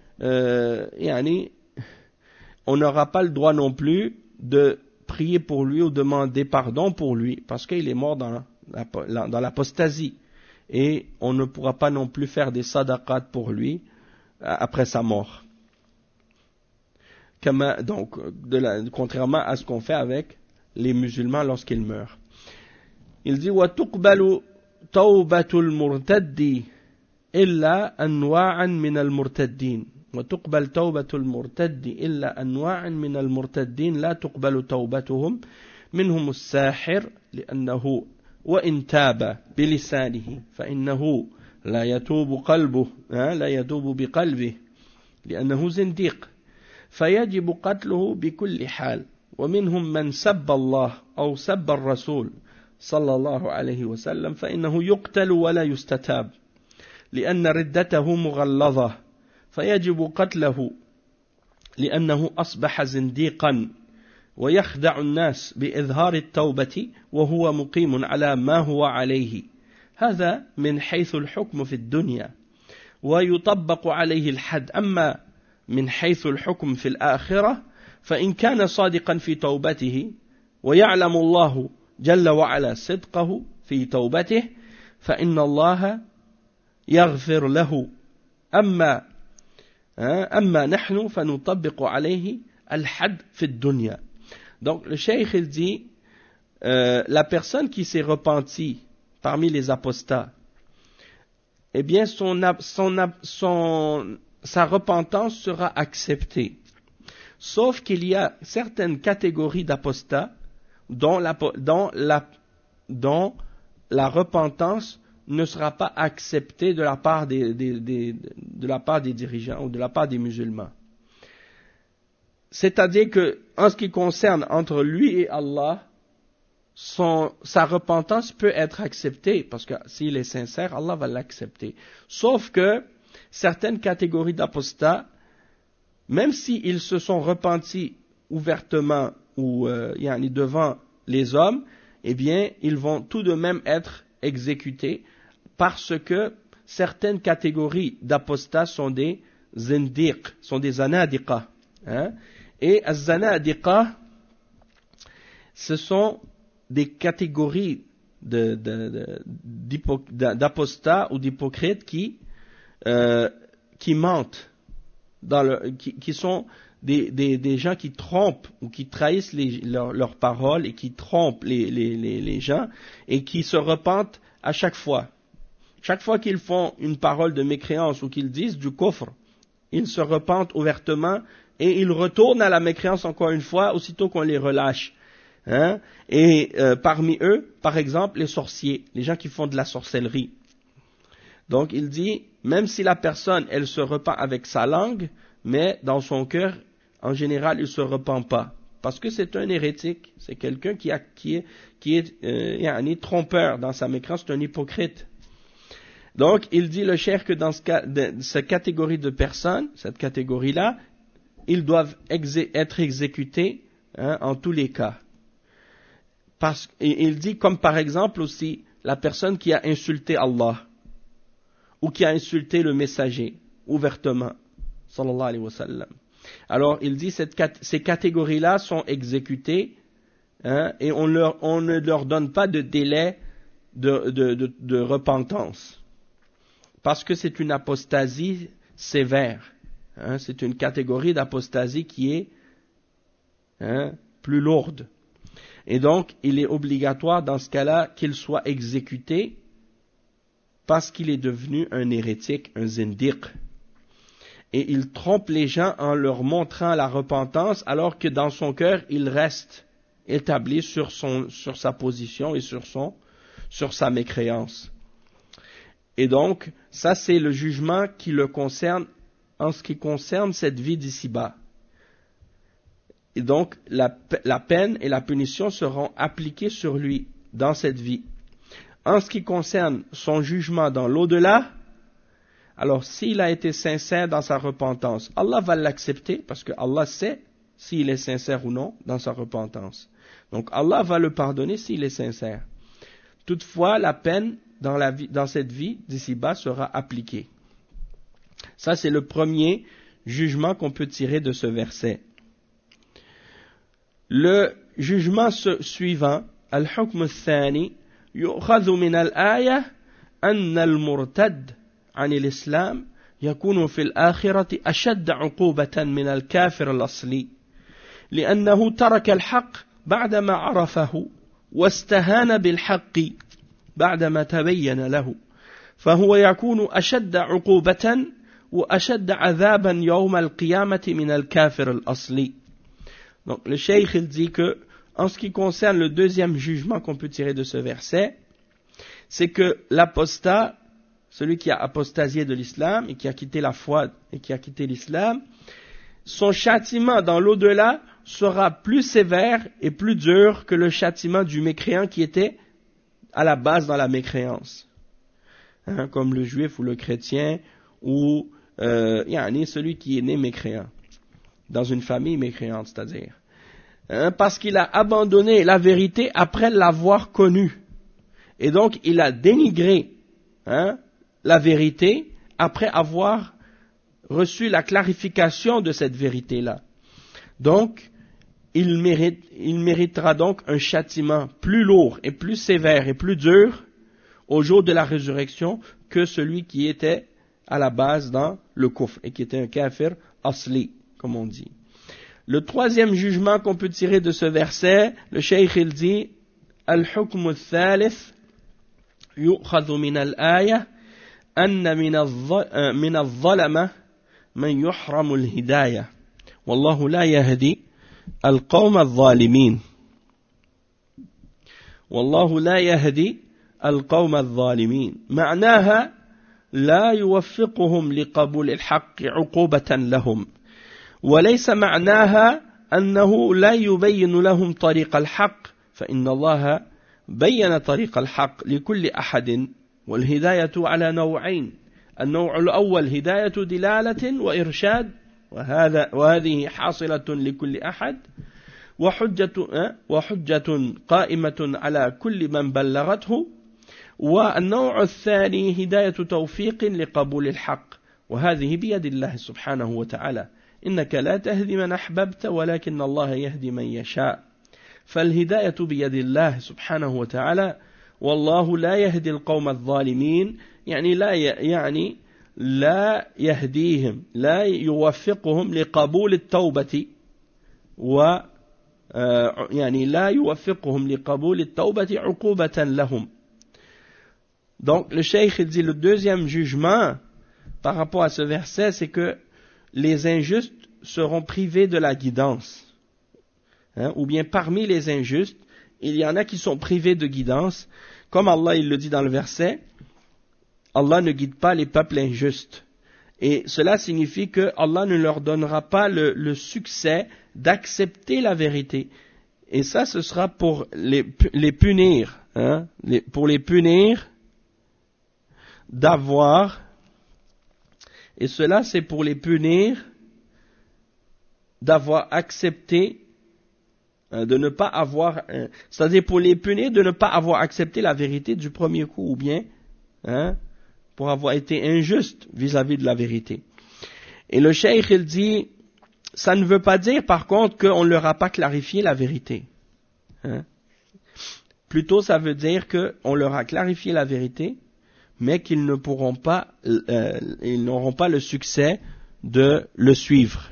on n'aura pas le droit non plus de prier pour lui ou demander pardon pour lui, parce qu'il est mort dans l'apostasie. Et on ne pourra pas non plus faire des sadaqat pour lui après sa mort. Donc, contrairement à ce qu'on fait avec les musulmans lorsqu'ils meurent. Il dit وَتُقْبَلُ تَوْبَةُ الْمُرْتَدِّ إِلَّا أَنْوَاعًا مِنَ الْمُرْتَدِّينَ وتقبل توبة المرتد إلا أنواع من المرتدين لا تقبل توبتهم منهم الساحر لأنه وإن تاب بلسانه فإنه لا يتوب بقلبه لأنه زنديق فيجب قتله بكل حال ومنهم من سب الله أو سب الرسول صلى الله عليه وسلم فإنه يقتل ولا يستتاب لأن ردته مغلظة فيجب قتله لأنه أصبح زنديقا ويخدع الناس بإظهار التوبة وهو مقيم على ما هو عليه هذا من حيث الحكم في الدنيا ويطبق عليه الحد أما من حيث الحكم في الآخرة فإن كان صادقا في توبته ويعلم الله جل وعلا صدقه في توبته فإن الله يغفر له أما نحن فنطبق عليه الحد في الدنيا. Donc le cheikh il dit la personne qui s'est repentie parmi les apostats, eh bien sa repentance sera acceptée, sauf qu'il y a certaines catégories d'apostats dont la repentance ne sera pas acceptée de la part des dirigeants ou de la part des musulmans. C'est-à-dire que, en ce qui concerne entre lui et Allah, sa repentance peut être acceptée, parce que s'il est sincère, Allah va l'accepter. Sauf que certaines catégories d'apostats, même s'ils se sont repentis ouvertement ou devant les hommes, eh bien, ils vont tout de même être exécutés, parce que certaines catégories d'apostats sont des zindiq, sont des zanadiqa. Hein? Et az-zanadiqa, ce sont des catégories d'apostats ou d'hypocrites qui mentent, qui sont des gens qui trompent ou qui trahissent leurs paroles et qui trompent les gens et qui se repentent à chaque fois. Chaque fois qu'ils font une parole de mécréance ou qu'ils disent du kufr, ils se repentent ouvertement et ils retournent à la mécréance encore une fois aussitôt qu'on les relâche. Hein? Et parmi eux, par exemple, les sorciers, les gens qui font de la sorcellerie. Donc il dit, même si la personne, elle se repent avec sa langue, mais dans son cœur, en général, il ne se repent pas. Parce que c'est un hérétique, c'est quelqu'un qui est trompeur dans sa mécréance, c'est un hypocrite. Donc, il dit le cheikh que dans cette catégorie de personnes, cette catégorie-là, ils doivent être exécutés en tous les cas. Il dit comme par exemple aussi la personne qui a insulté Allah ou qui a insulté le messager ouvertement, sallallahu alayhi wa sallam. Alors il dit ces catégories-là sont exécutées et on ne leur donne pas de délai de repentance parce que c'est une apostasie sévère. C'est une catégorie d'apostasie qui est plus lourde. Et donc, il est obligatoire dans ce cas-là qu'il soit exécuté parce qu'il est devenu un hérétique, un zindiq. Et il trompe les gens en leur montrant la repentance alors que dans son cœur, il reste établi sur sa position et sur sa mécréance. Et donc, ça c'est le jugement qui le concerne en ce qui concerne cette vie d'ici-bas. Et donc, la peine et la punition seront appliquées sur lui dans cette vie. En ce qui concerne son jugement dans l'au-delà, alors s'il a été sincère dans sa repentance, Allah va l'accepter parce que Allah sait s'il est sincère ou non dans sa repentance. Donc Allah va le pardonner s'il est sincère. Toutefois, la peine dans cette vie d'ici-bas sera appliquée. Ça, c'est le premier jugement qu'on peut tirer de ce verset. Le jugement suivant, al-hukm al-thani, yu'khadhu min al-aya anna al-murtad عن الإسلام يكون في الآخرة أشد عقوبة من الكافر الأصلي لأنه ترك الحق بعدما عرفه واستهان بالحق بعدما تبين له فهو يكون أشد عقوبة وأشد عذابا يوم القيامة من الكافر الأصلي. Donc le cheikh il dit que en ce qui concerne le deuxième jugement qu'on peut tirer de ce verset, c'est que l'apostat, celui qui a apostasié de l'islam et qui a quitté la foi et qui a quitté l'islam, son châtiment dans l'au-delà sera plus sévère et plus dur que le châtiment du mécréant qui était à la base dans la mécréance. Comme le juif ou le chrétien ou celui qui est né mécréant, dans une famille mécréante, c'est-à-dire. Parce qu'il a abandonné la vérité après l'avoir connue. Et donc, il a dénigré la vérité après avoir reçu la clarification de cette vérité-là. Donc, il méritera donc un châtiment plus lourd et plus sévère et plus dur au jour de la résurrection que celui qui était à la base dans le kufr et qui était un kafir asli, comme on dit. Le troisième jugement qu'on peut tirer de ce verset, le cheikh il dit al-hukm al-thalith yu'khadhu min al-aya anna min al-zalama man yuhramu al-hidayah wallahu la yahdi al-qawm al-zalimin wallahu la yahdi القوم الظالمين معناها لا يوفقهم لقبول الحق عقوبة لهم وليس معناها أنه لا يبين لهم طريق الحق فإن الله بين طريق الحق لكل أحد والهداية على نوعين النوع الأول هداية دلالة وإرشاد وهذه حاصلة لكل أحد وحجة قائمة على كل من بلغته والنوع الثاني هداية توفيق لقبول الحق وهذه بيد الله سبحانه وتعالى إنك لا تهدي من أحببت ولكن الله يهدي من يشاء فالهداية بيد الله سبحانه وتعالى والله لا يهدي القوم الظالمين يعني لا يهديهم لا يوفقهم لقبول التوبة لا يوفقهم لقبول التوبة عقوبة لهم. Donc le cheikh dit le deuxième jugement par rapport à ce verset, c'est que les injustes seront privés de la guidance. Ou bien parmi les injustes, il y en a qui sont privés de guidance. Comme Allah il le dit dans le verset, Allah ne guide pas les peuples injustes. Et cela signifie que Allah ne leur donnera pas le succès d'accepter la vérité. Et ça, ce sera pour les punir. Pour les punir d'avoir, et cela c'est pour les punir d'avoir accepté, de ne pas avoir, c'est-à-dire pour les punir de ne pas avoir accepté la vérité du premier coup, ou bien pour avoir été injuste vis-à-vis de la vérité. Et le cheikh, il dit, ça ne veut pas dire par contre qu'on ne leur a pas clarifié la vérité. Plutôt, ça veut dire qu'on leur a clarifié la vérité, mais qu'ils ne pourront pas, ils n'auront pas le succès de le suivre.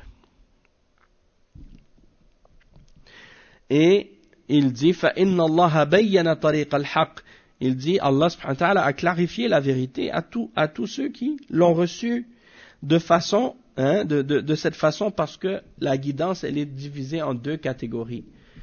Et il dit, فَإِنَّ اللَّهَ بَيَّنَ طَرِيقَ الْحَقِّ. Il dit, Allah subhanahu wa ta'ala a clarifié la vérité à tous ceux qui l'ont reçu de façon, de cette façon, parce que la guidance, elle est divisée en deux catégories.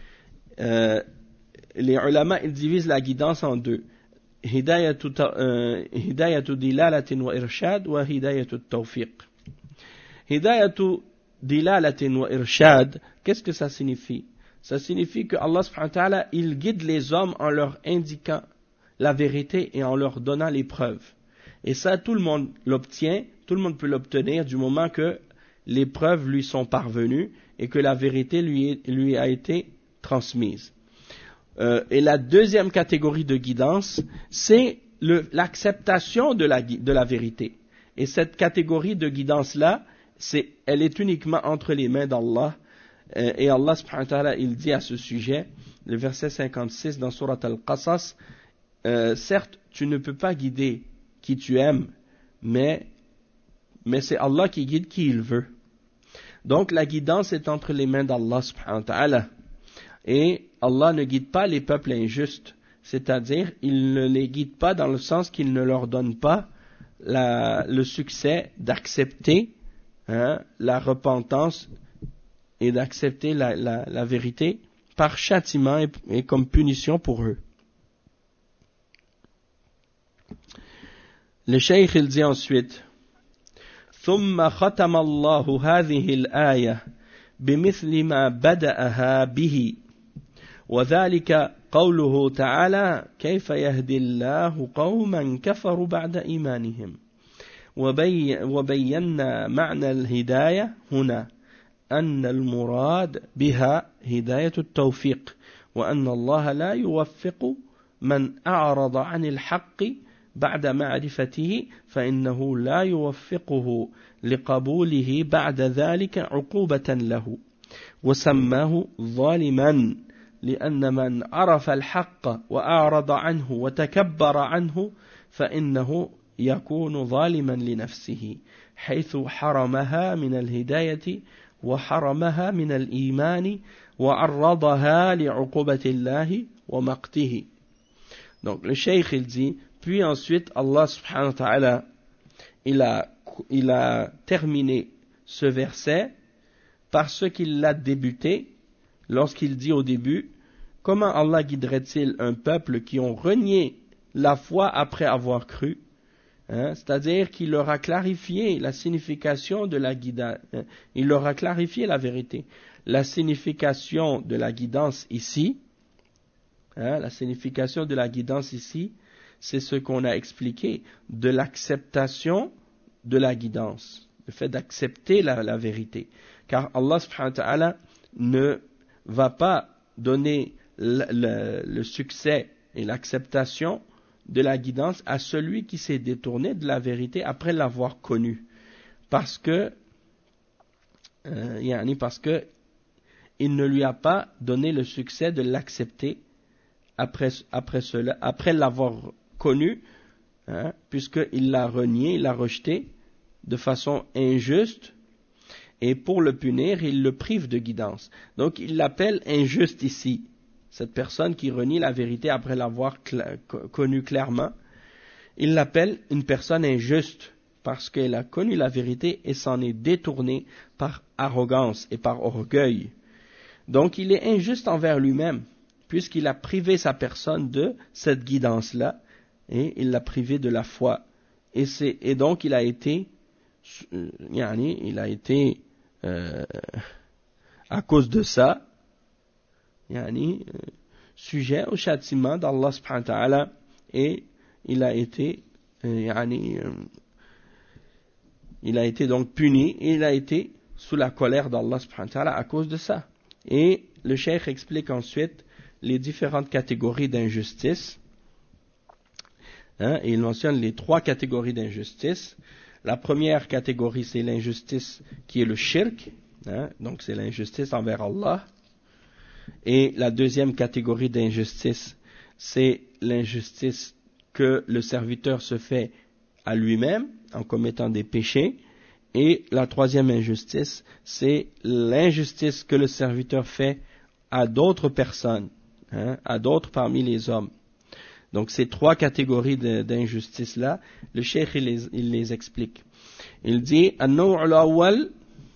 Les ulama, ils divisent la guidance en deux. Hidayatu dilalatin wa irshad wa hidayatu tawfiq. Hidayatu dilalatin wa irshad, qu'est-ce que ça signifie? Ça signifie que Allah subhanahu wa ta'ala, il guide les hommes en leur indiquant la vérité et en leur donnant les preuves. Et ça, tout le monde l'obtient, tout le monde peut l'obtenir du moment que les preuves lui sont parvenues et que la vérité lui a été transmise. Et la deuxième catégorie de guidance, c'est l'acceptation de la vérité. Et cette catégorie de guidance-là, elle est uniquement entre les mains d'Allah. Et Allah subhanahu wa ta'ala, il dit à ce sujet, le verset 56 dans Surat Al-Qasas, certes, tu ne peux pas guider qui tu aimes, mais c'est Allah qui guide qui il veut. Donc la guidance est entre les mains d'Allah subhanahu wa ta'ala. Et Allah ne guide pas les peuples injustes, c'est-à-dire il ne les guide pas dans le sens qu'il ne leur donne pas le succès d'accepter la repentance et d'accepter la vérité par châtiment et comme punition pour eux. Le cheikh il dit ensuite, ثم ختم الله هذه الآية بمثل ما بدأها به وذلك قوله تعالى كيف يهدي الله قوما كفروا بعد إيمانهم وبينا معنى الهداية هنا أن المراد بها هداية التوفيق وأن الله لا يوفق من أعرض عن الحق بعد معرفته فإنه لا يوفقه لقبوله بعد ذلك عقوبة له وسماه ظالما لأن من عرف الحق وأعرض عنه وتكبر عنه فإنه يكون ظالما لنفسه حيث حرمها من الهداية وحرمها من الإيمان وعرضها لعقوبة الله ومقته. Donc le cheikh il dit, puis ensuite Allah subhanahu wa ta'ala il a terminé ce verset parce qu'il l'a débuté lorsqu'il dit au début, comment Allah guiderait-il un peuple qui ont renié la foi après avoir cru, c'est-à-dire qu'il leur a clarifié la signification de la guidance, il leur a clarifié la vérité. La signification de la guidance ici, c'est ce qu'on a expliqué, de l'acceptation de la guidance, le fait d'accepter la vérité. Car Allah subhanahu wa ta'ala ne va pas donner le succès et l'acceptation de la guidance à celui qui s'est détourné de la vérité après l'avoir connue. Parce que il ne lui a pas donné le succès de l'accepter après l'avoir connu, puisqu'il l'a renié, il l'a rejeté de façon injuste, et pour le punir, il le prive de guidance. Donc il l'appelle injuste ici, cette personne qui renie la vérité après l'avoir connue clairement, il l'appelle une personne injuste, parce qu'elle a connu la vérité et s'en est détournée par arrogance et par orgueil. Donc il est injuste envers lui-même, puisqu'il a privé sa personne de cette guidance-là, et il l'a privé de la foi. Et donc il a été à cause de ça, sujet au châtiment d'Allah subhanahu wa ta'ala, et il a été donc puni, et il a été sous la colère d'Allah subhanahu wa ta'ala à cause de ça. Et le cheikh explique ensuite les différentes catégories d'injustice. Et il mentionne les 3 catégories d'injustice. La première catégorie, c'est l'injustice qui est le shirk, donc c'est l'injustice envers Allah. Et la deuxième catégorie d'injustice, c'est l'injustice que le serviteur se fait à lui-même en commettant des péchés. Et la troisième injustice, c'est l'injustice que le serviteur fait à d'autres personnes, à d'autres parmi les hommes. Donc ces 3 catégories d'injustice-là, le cheikh il les explique. Il dit النوع الأول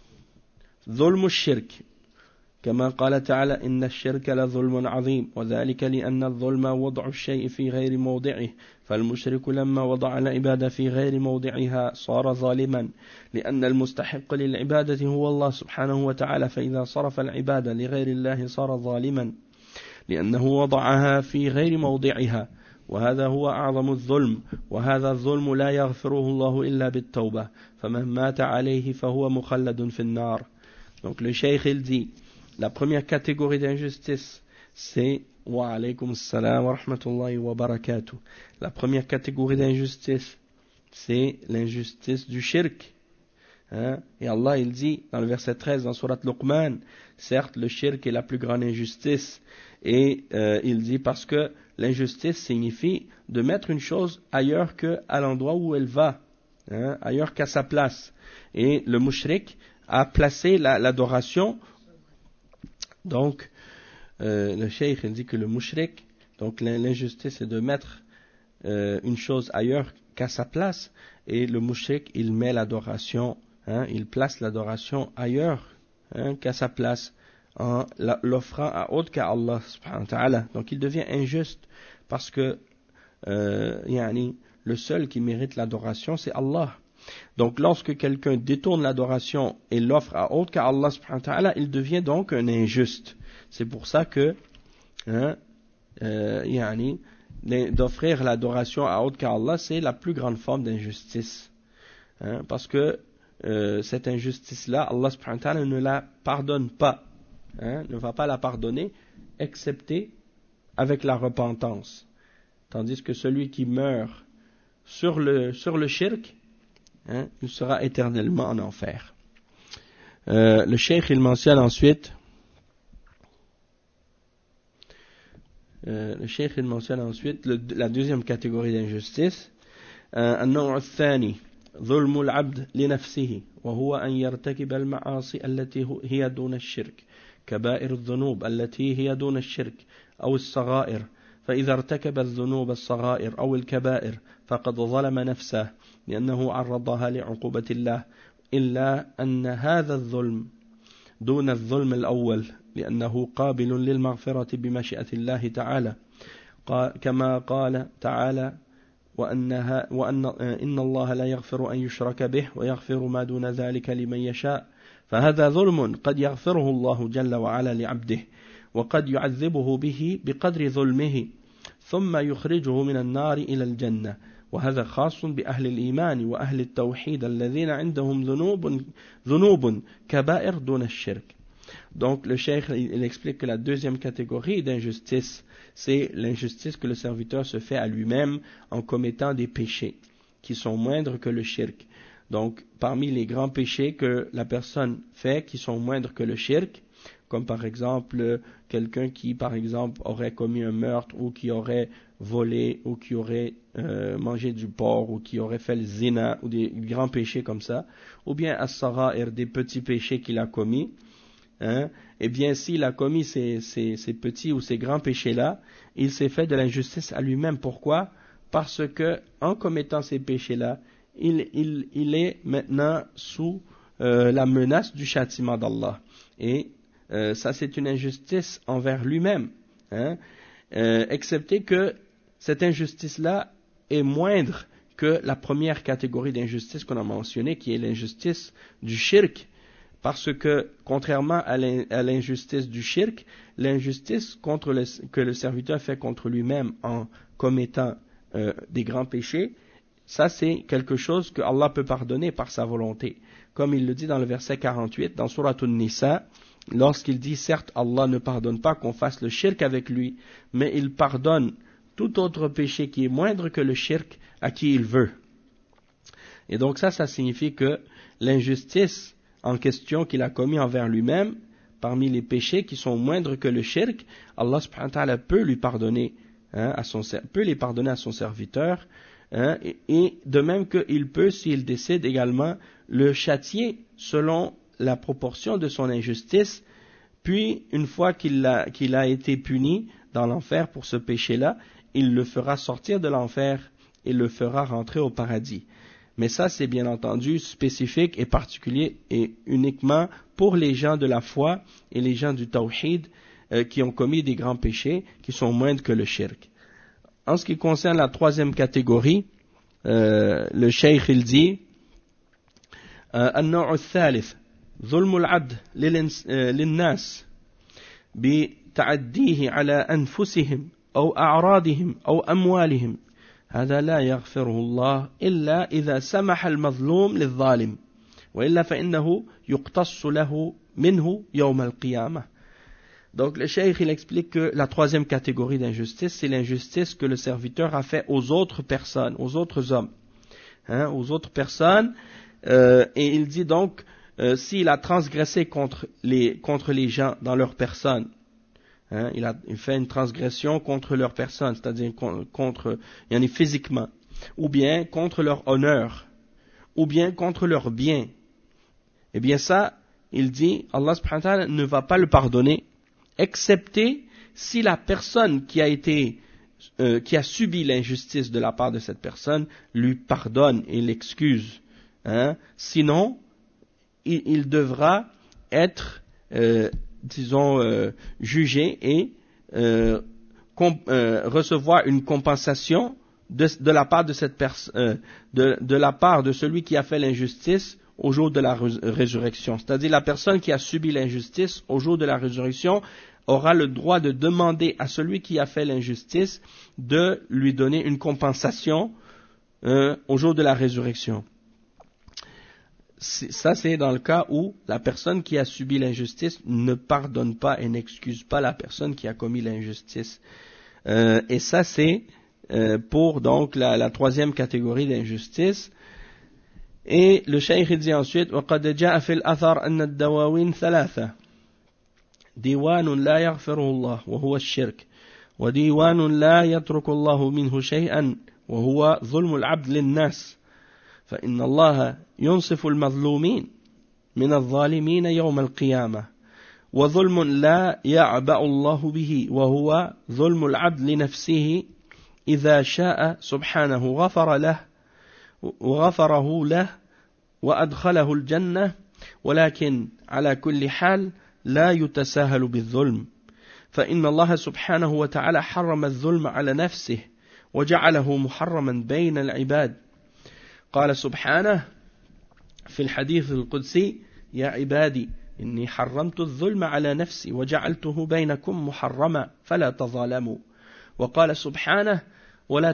ظلم الشرك كما قال تعالى إن الشرك لظلم عظيم وذلك لأن الظلم وضع الشيء في غير موضعه فالمشرك لما وضع العبادة في غير موضعها صار ظالما لأن المستحق للعبادة هو الله سبحانه وتعالى فإذا صرف العبادة لغير الله صار ظالما لأنه وضعها في غير موضعها وهذا هو أعظم الظلم وهذا الظلم لا يغفره الله إلا بالتوبة فمن مات عليه فهو مخلد في النار. Donc le cheikh il dit la première catégorie d'injustice c'est wa alaykum assalam wa rahmatullahi wa barakatuh. La première catégorie d'injustice c'est l'injustice du shirk. Et Allah il dit dans le verset 13 dans Surat Luqman, certes le shirk est la plus grande injustice et il dit parce que l'injustice signifie de mettre une chose ailleurs qu'à l'endroit où elle va, ailleurs qu'à sa place. Et le mushrik a placé l'adoration. Donc, le cheikh il dit que le mushrik, donc l'injustice c'est de mettre une chose ailleurs qu'à sa place. Et le mushrik il met l'adoration, il place l'adoration ailleurs qu'à sa place, en l'offrant à autre qu'à Allah subhanahu wa ta'ala. Donc il devient injuste parce que le seul qui mérite l'adoration c'est Allah. Donc lorsque quelqu'un détourne l'adoration et l'offre à autre qu'à Allah subhanahu wa ta'ala, il devient donc un injuste. C'est pour ça que d'offrir l'adoration à autre qu'à Allah, c'est la plus grande forme d'injustice. Parce que cette injustice-là, Allah subhanahu wa ta'ala ne la pardonne pas. Ne va pas la pardonner, excepté avec la repentance. Tandis que celui qui meurt sur le shirk, il sera éternellement en enfer. Le cheikh il mentionne ensuite la deuxième catégorie d'injustice. النوع الثاني ظلم العبد لنفسه وهو أن يرتكب المعاصي التي هي دون الشرك كبائر الذنوب التي هي دون الشرك أو الصغائر فإذا ارتكب الذنوب الصغائر أو الكبائر فقد ظلم نفسه لأنه عرضها لعقوبة الله إلا أن هذا الظلم دون الظلم الأول لأنه قابل للمغفرة بمشيئة الله تعالى كما قال تعالى وأن إن الله لا يغفر أن يشرك به ويغفر ما دون ذلك لمن يشاء فهذا ظلم قد يغفره الله جل وعلا لعبده وقد يعذبه به بقدر ظلمه ثم يخرجه من النار إلى الجنة وهذا خاص بأهل الإيمان وأهل التوحيد الذين عندهم ذنوب كبائر دون الشرك. Donc le cheikh il explique que la deuxième catégorie d'injustice, c'est l'injustice que le serviteur se fait à lui-même en commettant des péchés qui sont moindres que le shirk. Donc parmi les grands péchés que la personne fait qui sont moindres que le shirk, comme par exemple quelqu'un qui par exemple aurait commis un meurtre ou qui aurait volé ou qui aurait mangé du porc ou qui aurait fait le zina ou des grands péchés comme ça, ou bien as-sara'ir, des petits péchés qu'il a commis, eh bien s'il a commis ces petits ou ces grands péchés-là, il s'est fait de l'injustice à lui-même. Pourquoi? Parce que en commettant ces péchés-là, il est maintenant sous la menace du châtiment d'Allah. Et ça c'est une injustice envers lui-même, excepté que cette injustice-là est moindre que la première catégorie d'injustice qu'on a mentionnée, qui est l'injustice du shirk. Parce que, contrairement à l'injustice du shirk, l'injustice que le serviteur fait contre lui-même en commettant des grands péchés, ça c'est quelque chose que Allah peut pardonner par sa volonté. Comme il le dit dans le verset 48 dans Surat An-Nisa, lorsqu'il dit certes Allah ne pardonne pas qu'on fasse le shirk avec lui, mais il pardonne tout autre péché qui est moindre que le shirk à qui il veut. Et donc ça signifie que l'injustice en question qu'il a commis envers lui-même, parmi les péchés qui sont moindres que le shirk, Allah subhanahu wa ta'ala peut lui pardonner, peut les pardonner à son serviteur, et de même qu'il peut, s'il décide également, le châtier selon la proportion de son injustice, puis une fois qu'il a été puni dans l'enfer pour ce péché-là, il le fera sortir de l'enfer et le fera rentrer au paradis. Mais ça, c'est bien entendu spécifique et particulier et uniquement pour les gens de la foi et les gens du tawhid qui ont commis des grands péchés qui sont moindres que le shirk. En ce qui concerne la troisième catégorie, le cheikh il dit النوع الثالث ظلم العبد للناس بتعديه على أنفسهم أو أعراضهم أو أموالهم هذا لا يغفره الله إلا إذا سمح المظلوم للظالم وإلا فإنه يقتص له منه يوم القيامة. Donc le cheikh il explique que la troisième catégorie d'injustice, c'est l'injustice que le serviteur a fait aux autres personnes, aux autres hommes, aux autres personnes, et il dit donc s'il a transgressé contre les gens dans leur personne, il fait une transgression contre leur personne, c'est-à-dire contre physiquement, ou bien contre leur honneur, ou bien contre leur bien, eh bien ça, il dit, Allah subhanahu wa ta'ala ne va pas le pardonner, excepté si la personne qui a subi l'injustice de la part de cette personne lui pardonne et l'excuse. Sinon, il devra être, jugé et recevoir une compensation de la part de cette personne, de la part de celui qui a fait l'injustice au jour de la résurrection. C'est-à-dire la personne qui a subi l'injustice au jour de la résurrection aura le droit de demander à celui qui a fait l'injustice de lui donner une compensation au jour de la résurrection. Ça, c'est dans le cas où la personne qui a subi l'injustice ne pardonne pas et n'excuse pas la personne qui a commis l'injustice. Et ça, c'est pour donc la troisième catégorie d'injustice. Et le cheikh dit ensuite وقد جاء في الأثر أن الدواوين ثلاثة ديوان لا يغفره الله وهو الشرك وديوان لا يترك الله منه شيئا وهو ظلم العبد للناس فإن الله ينصف المظلومين من الظالمين يوم القيامة وظلم لا يعبأ الله به وهو ظلم العبد لنفسه إذا شاء سبحانه وغفره له وأدخله الجنة ولكن على كل حال لا يتساهل بالظلم فإن الله سبحانه وتعالى حرم الظلم على نفسه وجعله محرما بين العباد قال سبحانه في الحديث القدسي يا عبادي إني حرمت الظلم على نفسي وجعلته بينكم محرما فلا تظالموا وقال سبحانه ولا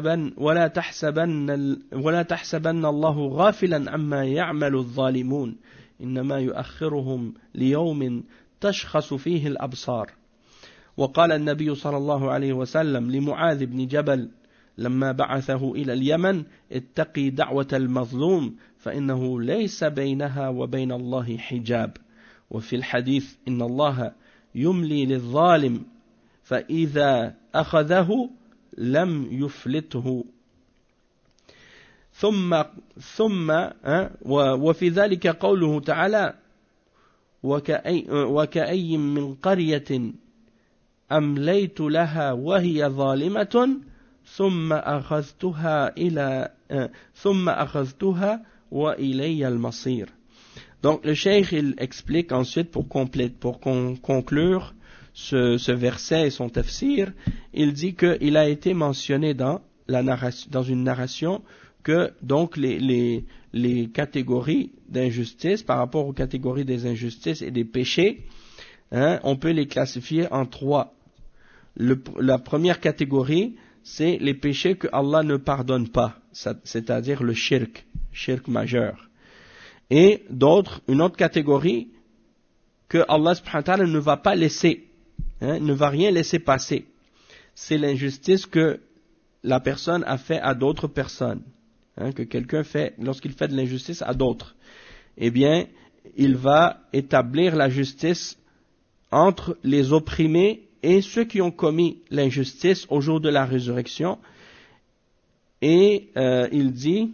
تحسبن الله غافلا عما يعمل الظالمون إنما يؤخرهم ليوم تشخص فيه الأبصار وقال النبي صلى الله عليه وسلم لمعاذ بن جبل لما بعثه إلى اليمن اتقي دعوة المظلوم فإنه ليس بينها وبين الله حجاب وفي الحديث إن الله يملي للظالم فإذا أخذه لم يفلته ثم وفي ذلك قوله تعالى وكأي من قرية أمليت لها وهي ظالمة ثم أخذتها وإلي المصير. Donc le cheikh il explique ensuite pour conclure ce verset et son tafsir, il dit qu'il a été mentionné dans une narration que donc les catégories d'injustice par rapport aux catégories des injustices et des péchés, on peut les classifier en trois. La première catégorie, c'est les péchés que Allah ne pardonne pas. c'est-à-dire le shirk majeur. Et une autre catégorie que Allah subhanahu wa ta'ala ne va pas laisser, ne va rien laisser passer. C'est l'injustice que la personne a fait à d'autres personnes, que quelqu'un fait lorsqu'il fait de l'injustice à d'autres. Eh bien, il va établir la justice entre les opprimés et ceux qui ont commis l'injustice au jour de la résurrection. Et il dit,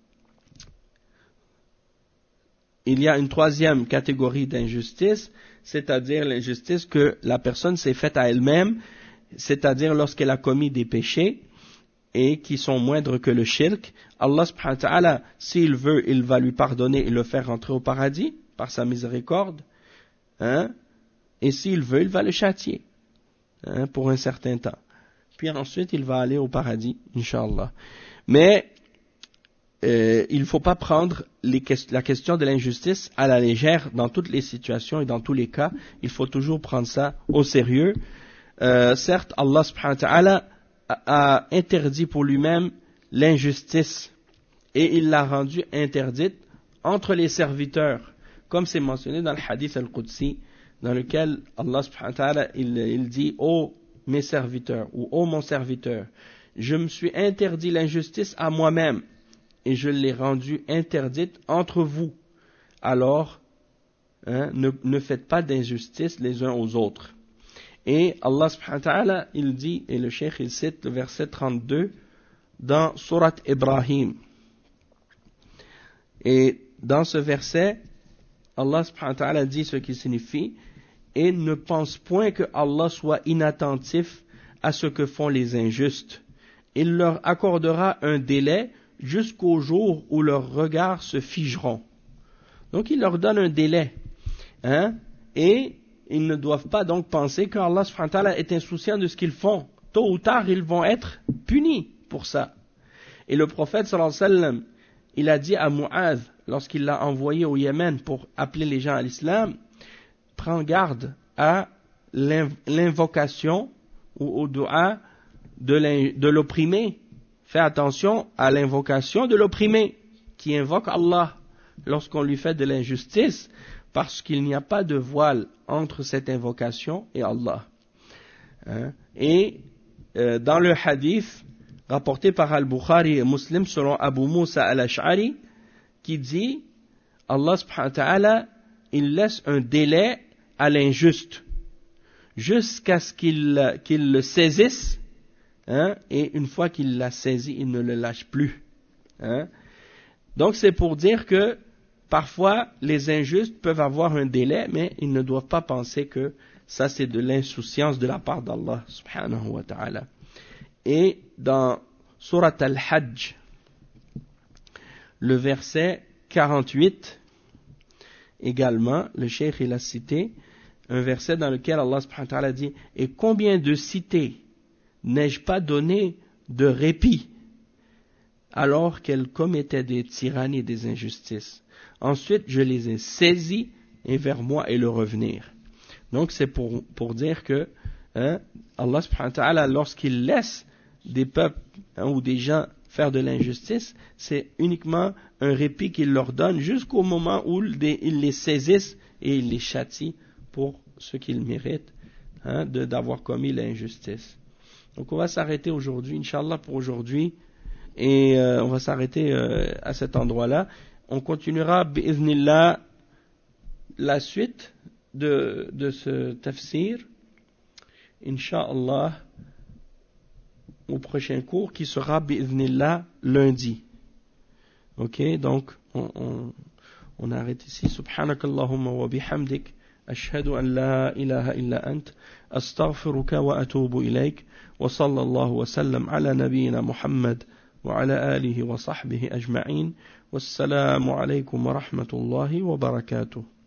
il y a une troisième catégorie d'injustice, c'est-à-dire l'injustice que la personne s'est faite à elle-même, c'est-à-dire lorsqu'elle a commis des péchés et qui sont moindres que le shirk. Allah subhanahu wa ta'ala, s'il veut, il va lui pardonner et le faire rentrer au paradis par sa miséricorde, et s'il veut, il va le châtier pour un certain temps. Puis ensuite, il va aller au paradis, Inch'Allah. Mais il ne faut pas prendre la question de l'injustice à la légère dans toutes les situations et dans tous les cas. Il faut toujours prendre ça au sérieux. Certes, Allah subhanahu wa ta'ala a interdit pour lui-même l'injustice et il l'a rendue interdite entre les serviteurs, comme c'est mentionné dans le hadith al-Qudsi, dans lequel Allah subhanahu wa ta'ala il dit: ô mes serviteurs ou ô mon serviteur, je me suis interdit l'injustice à moi-même et je l'ai rendue interdite entre vous. Alors, ne faites pas d'injustice les uns aux autres. Et Allah subhanahu wa ta'ala, il dit, et le cheikh il cite le verset 32 dans Surat Ibrahim. Et dans ce verset, Allah subhanahu wa ta'ala dit ce qui signifie: et ne pense point que Allah soit inattentif à ce que font les injustes. Il leur accordera un délai jusqu'au jour où leurs regards se figeront. Donc il leur donne un délai. Et ils ne doivent pas donc penser que Allah subhanahu wa ta'ala est insouciant de ce qu'ils font. Tôt ou tard, ils vont être punis pour ça. Et le prophète sallallahu alayhi wa sallam, il a dit à Mu'adh, lorsqu'il l'a envoyé au Yémen pour appeler les gens à l'islam: prends garde à l'invocation ou au dua de l'opprimé. Fais attention à l'invocation de l'opprimé qui invoque Allah lorsqu'on lui fait de l'injustice, parce qu'il n'y a pas de voile entre cette invocation et Allah. Et dans le hadith rapporté par Al-Bukhari et Muslim selon Abu Musa al-Ash'ari, qui dit: Allah subhanahu wa ta'ala, il laisse un délai à l'injuste jusqu'à ce qu'il le saisisse, et une fois qu'il l'a saisi, il ne le lâche plus. Donc c'est pour dire que parfois les injustes peuvent avoir un délai, mais ils ne doivent pas penser que ça c'est de l'insouciance de la part d'Allah subhanahu wa ta'ala. Et dans Surat Al-Hajj, le verset 48, également, le cheikh il a cité un verset dans lequel Allah subhanahu wa ta'ala dit: et combien de cités n'ai-je pas donné de répit alors qu'elles commettaient des tyrannies et des injustices. Ensuite, je les ai saisis et vers moi est le revenir. Donc c'est pour dire que Allah subhanahu wa ta'ala, lorsqu'il laisse des peuples ou des gens faire de l'injustice, c'est uniquement un répit qu'il leur donne jusqu'au moment où il les saisisse et il les châtie pour ce qu'ils méritent d'avoir commis l'injustice. Donc on va s'arrêter aujourd'hui, Inch'Allah, pour aujourd'hui, et on va s'arrêter à cet endroit-là. On continuera, bi'idhnillah, la suite de ce tafsir, Inch'Allah, au prochain cours qui sera, bi'idhnillah, lundi. Ok, donc on arrête ici. Subhanakallahumma wa bihamdik. أشهد أن لا إله إلا أنت أستغفرك وأتوب إليك وصلى الله وسلم على نبينا محمد وعلى آله وصحبه أجمعين والسلام عليكم ورحمة الله وبركاته.